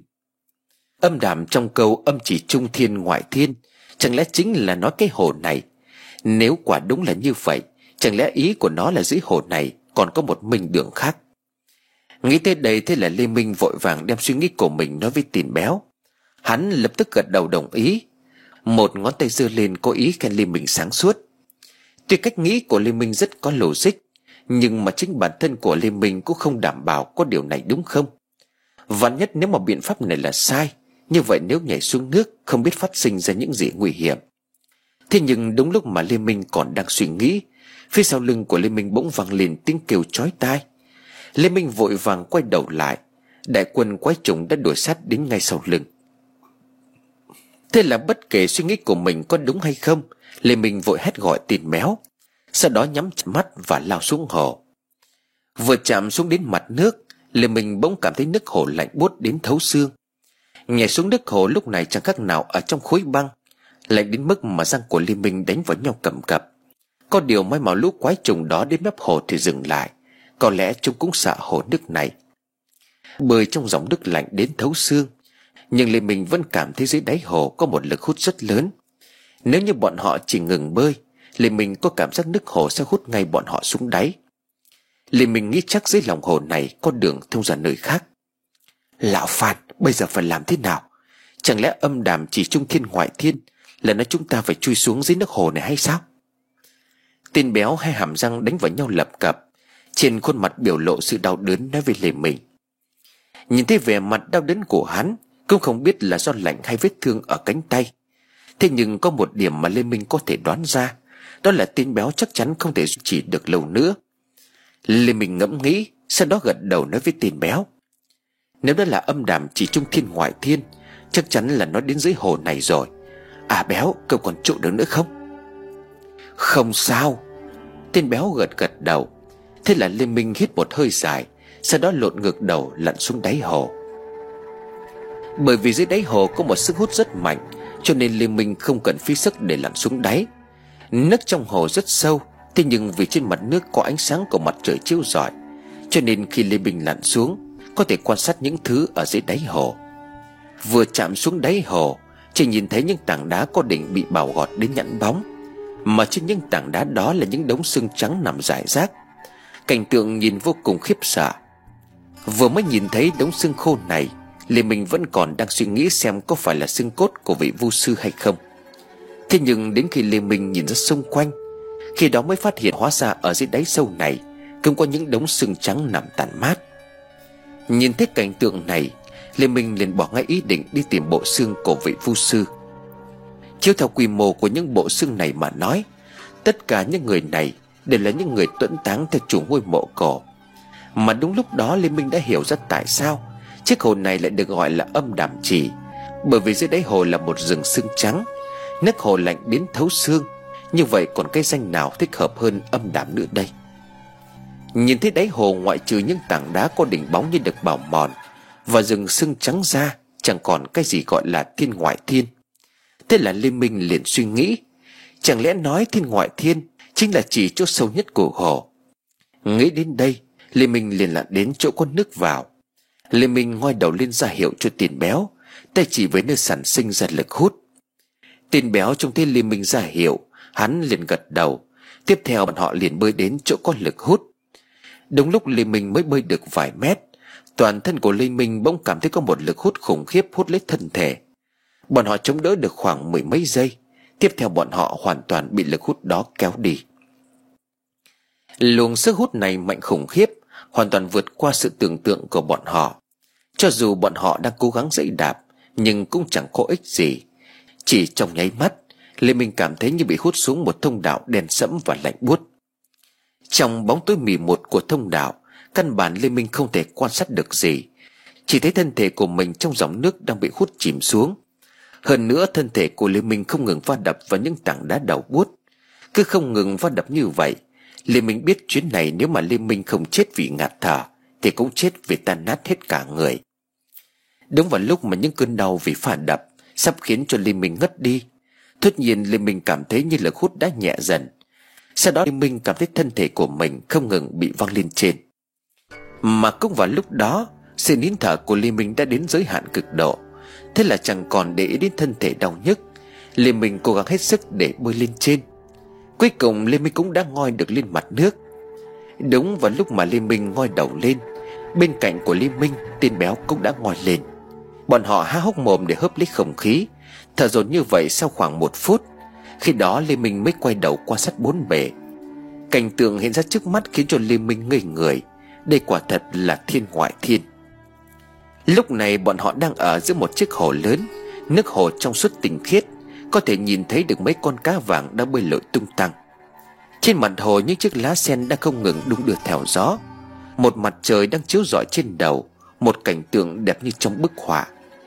Âm đàm trong câu âm chỉ trung thiên ngoại thiên, chẳng lẽ chính là nói cái hồ này? Nếu quả đúng là như vậy, chẳng lẽ ý của nó là dưới hồ này còn có một minh đường khác? Nghĩ tới đây, thế là Lê Minh vội vàng đem suy nghĩ của mình nói với tên béo. Hắn lập tức gật đầu đồng ý, một ngón tay giơ lên có ý khen Lê Minh sáng suốt. Tuy cách nghĩ của Lê Minh rất có logic, nhưng mà chính bản thân của Lê Minh cũng không đảm bảo có điều này đúng không. Vạn nhất nếu mà biện pháp này là sai, như vậy nếu nhảy xuống nước không biết phát sinh ra những gì nguy hiểm. Thế nhưng đúng lúc mà Lê Minh còn đang suy nghĩ, phía sau lưng của Lê Minh bỗng vang lên tiếng kêu chói tai. Lê Minh vội vàng quay đầu lại. Đại quân quái trùng đã đuổi sát đến ngay sau lưng. Thế là bất kể suy nghĩ của mình có đúng hay không, Lê Minh vội hét gọi tên béo, sau đó nhắm mắt và lao xuống hồ. Vừa chạm xuống đến mặt nước, Lê Minh bỗng cảm thấy nước hồ lạnh buốt đến thấu xương. Nhảy xuống nước hồ lúc này chẳng khác nào ở trong khối băng, lạnh đến mức mà răng của Lê Minh đánh vào nhau cầm cập. Có điều may mà lũ quái trùng đó đến mép hồ thì dừng lại, có lẽ chúng cũng sợ hồ nước này. Bơi trong dòng nước lạnh đến thấu xương, nhưng Lê Minh vẫn cảm thấy dưới đáy hồ có một lực hút rất lớn. Nếu như bọn họ chỉ ngừng bơi, Lê Minh có cảm giác nước hồ sẽ hút ngay bọn họ xuống đáy. Lê Minh nghĩ chắc dưới lòng hồ này có đường thông ra nơi khác. Lão Phan, bây giờ phải làm thế nào? Chẳng lẽ âm đàm chỉ trung thiên ngoại thiên là nói chúng ta phải chui xuống dưới nước hồ này hay sao? Tên béo hai hàm răng đánh vào nhau lập cập, trên khuôn mặt biểu lộ sự đau đớn nói với Lê Minh. Nhìn thấy vẻ mặt đau đớn của hắn, cũng không biết là do lạnh hay vết thương ở cánh tay. Thế nhưng có một điểm mà Lê Minh có thể đoán ra, đó là tên béo chắc chắn không thể duy trì được lâu nữa. Lê Minh ngẫm nghĩ, sau đó gật đầu nói với tên béo: Nếu đó là âm đàm chỉ trung thiên ngoại thiên, chắc chắn là nó đến dưới hồ này rồi. À béo, cậu còn trụ được nữa không? Không sao. Tên béo gật gật đầu. Thế là Lê Minh hít một hơi dài, sau đó lộn ngược đầu lặn xuống đáy hồ. Bởi vì dưới đáy hồ có một sức hút rất mạnh, cho nên Lê Minh không cần phí sức để lặn xuống đáy. Nước trong hồ rất sâu, thế nhưng vì trên mặt nước có ánh sáng của mặt trời chiếu rọi, cho nên khi Lê Minh lặn xuống có thể quan sát những thứ ở dưới đáy hồ. Vừa chạm xuống đáy hồ, chỉ nhìn thấy những tảng đá có đỉnh bị bào gọt đến nhẵn bóng, mà trên những tảng đá đó là những đống xương trắng nằm rải rác. Cảnh tượng nhìn vô cùng khiếp sợ. Vừa mới nhìn thấy đống xương khô này, Lê Minh vẫn còn đang suy nghĩ xem có phải là xương cốt của vị vu sư hay không. Thế nhưng đến khi Lê Minh nhìn ra xung quanh, khi đó mới phát hiện hóa ra ở dưới đáy sâu này cũng có những đống xương trắng nằm tàn mát. Nhìn thấy cảnh tượng này, Lê Minh liền bỏ ngay ý định đi tìm bộ xương của vị vu sư. Chiếu theo quy mô của những bộ xương này mà nói, tất cả những người này đều là những người tuẫn táng theo chủ ngôi mộ cổ. Mà đúng lúc đó Lê Minh đã hiểu ra tại sao chiếc hồ này lại được gọi là âm đàm trì. Bởi vì dưới đáy hồ là một rừng xương trắng, nước hồ lạnh đến thấu xương. Như vậy còn cái danh nào thích hợp hơn âm đàm nữa đây? Nhìn thấy đáy hồ, ngoại trừ những tảng đá có đỉnh bóng như được bào mòn và rừng xương trắng ra, chẳng còn cái gì gọi là thiên ngoại thiên. Thế là Lê Minh liền suy nghĩ, chẳng lẽ nói thiên ngoại thiên chính là chỉ chỗ sâu nhất của hồ? Nghĩ đến đây, Lê Minh liền lặn đến chỗ có nước vào. Lê Minh ngoi đầu lên ra hiệu cho Tiền Béo, tay chỉ với nơi sản sinh ra lực hút. Tiền Béo trông thấy Lê Minh ra hiệu, hắn liền gật đầu. Tiếp theo bọn họ liền bơi đến chỗ có lực hút. Đúng lúc Lê Minh mới bơi được vài mét, toàn thân của Lê Minh bỗng cảm thấy có một lực hút khủng khiếp hút lấy thân thể. Bọn họ chống đỡ được khoảng mười mấy giây, tiếp theo bọn họ hoàn toàn bị lực hút đó kéo đi. Luồng sức hút này mạnh khủng khiếp, hoàn toàn vượt qua sự tưởng tượng của bọn họ. Cho dù bọn họ đang cố gắng giãy đạp, nhưng cũng chẳng có ích gì. Chỉ trong nháy mắt, Lê Minh cảm thấy như bị hút xuống một thông đạo đen sẫm và lạnh buốt. Trong bóng tối mì một của thông đạo, căn bản Lê Minh không thể quan sát được gì, chỉ thấy thân thể của mình trong dòng nước đang bị hút chìm xuống. Hơn nữa, thân thể của Lê Minh không ngừng va đập vào những tảng đá đầu buốt. Cứ không ngừng va đập như vậy, Lê Minh biết chuyến này nếu mà Lê Minh không chết vì ngạt thở thì cũng chết vì tan nát hết cả người. Đúng vào lúc mà những cơn đau vì va đập sắp khiến cho Lê Minh ngất đi,突nhiên Lê Minh cảm thấy như lực hút đã nhẹ dần. Sau đó Lê Minh cảm thấy thân thể của mình không ngừng bị văng lên trên. Mà cũng vào lúc đó, sự nín thở của Lê Minh đã đến giới hạn cực độ. Thế là chẳng còn để ý đến thân thể đau nhức, Lê Minh cố gắng hết sức để bơi lên trên. Cuối cùng Lê Minh cũng đã ngoi được lên mặt nước. Đúng vào lúc mà Lê Minh ngoi đầu lên, bên cạnh của Lê Minh, Tên Béo cũng đã ngoi lên. Bọn họ há hốc mồm để hớp lấy không khí, thở dồn như vậy sau khoảng một phút. Khi đó Lê Minh mới quay đầu quan sát bốn bề. Cảnh tượng hiện ra trước mắt khiến cho Lê Minh ngây người. Đây quả thật là thiên ngoại thiên. Lúc này bọn họ đang ở giữa một chiếc hồ lớn, nước hồ trong suốt tinh khiết, có thể nhìn thấy được mấy con cá vàng đang bơi lội tung tăng. Trên mặt hồ những chiếc lá sen đang không ngừng đung đưa theo gió. Một mặt trời đang chiếu rọi trên đầu, một cảnh tượng đẹp như trong bức họa.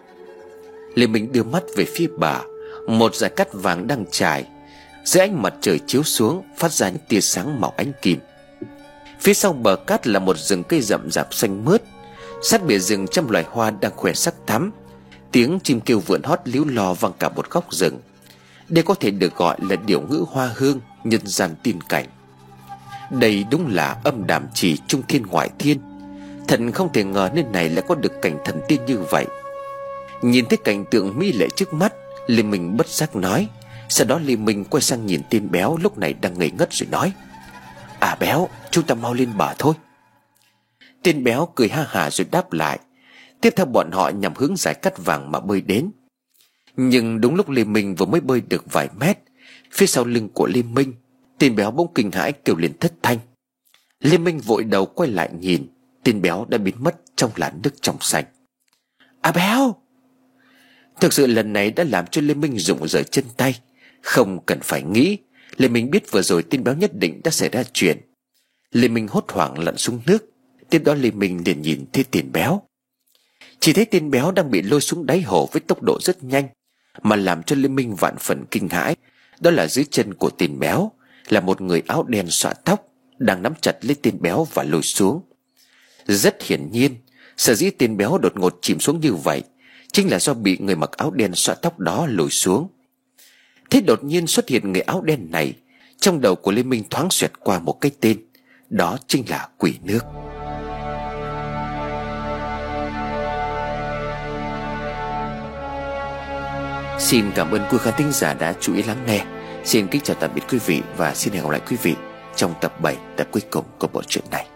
Lê Minh đưa mắt về phía bờ, một dải cát vàng đang trải, dưới ánh mặt trời chiếu xuống phát ra những tia sáng màu ánh kim. Phía sau bờ cát là một rừng cây rậm rạp xanh mướt, sát bìa rừng trăm loài hoa đang khoe sắc thắm. Tiếng chim kêu vượn hót líu lo vang cả một góc rừng. Đây có thể được gọi là điệu ngữ hoa hương, nhân gian tiên cảnh. Đây đúng là âm đàm trì trung thiên ngoại thiên. Thật không thể ngờ nơi này lại có được cảnh thần tiên như vậy. Nhìn thấy cảnh tượng mỹ lệ trước mắt, Lê Minh bất giác nói. Sau đó Lê Minh quay sang nhìn Tên Béo lúc này đang ngây ngất rồi nói: "À Béo, chúng ta mau lên bờ thôi." Tên Béo cười ha hả rồi đáp lại. Tiếp theo bọn họ nhằm hướng dải cát vàng mà bơi đến. Nhưng đúng lúc Lê Minh vừa mới bơi được vài mét, phía sau lưng của Lê Minh, Tên Béo bỗng kinh hãi kêu lên thất thanh. Lê Minh vội đầu quay lại nhìn, Tên Béo đã biến mất trong làn nước trong xanh. "À Béo!" Thực sự lần này đã làm cho Lê Minh rụng rời chân tay. Không cần phải nghĩ, Lê Minh biết vừa rồi Tên Béo nhất định đã xảy ra chuyện. Lê Minh hốt hoảng lặn xuống nước. Tiếp đó Lê Minh liền nhìn thấy Tên Béo. Chỉ thấy Tên Béo đang bị lôi xuống đáy hồ với tốc độ rất nhanh. Mà làm cho Lê Minh vạn phần kinh hãi, đó là dưới chân của Tên Béo là một người áo đen xõa tóc, đang nắm chặt lấy Tên Béo và lôi xuống. Rất hiển nhiên, sở dĩ Tên Béo đột ngột chìm xuống như vậy chính là do bị người mặc áo đen xõa tóc đó lôi xuống. Thế đột nhiên xuất hiện người áo đen này, trong đầu của Lê Minh thoáng xoẹt qua một cái tên, đó chính là Quỷ Nước. Xin cảm ơn quý khán thính giả đã chú ý lắng nghe. Xin kính chào tạm biệt quý vị và xin hẹn gặp lại quý vị trong tập bảy, tập cuối cùng của bộ truyện này.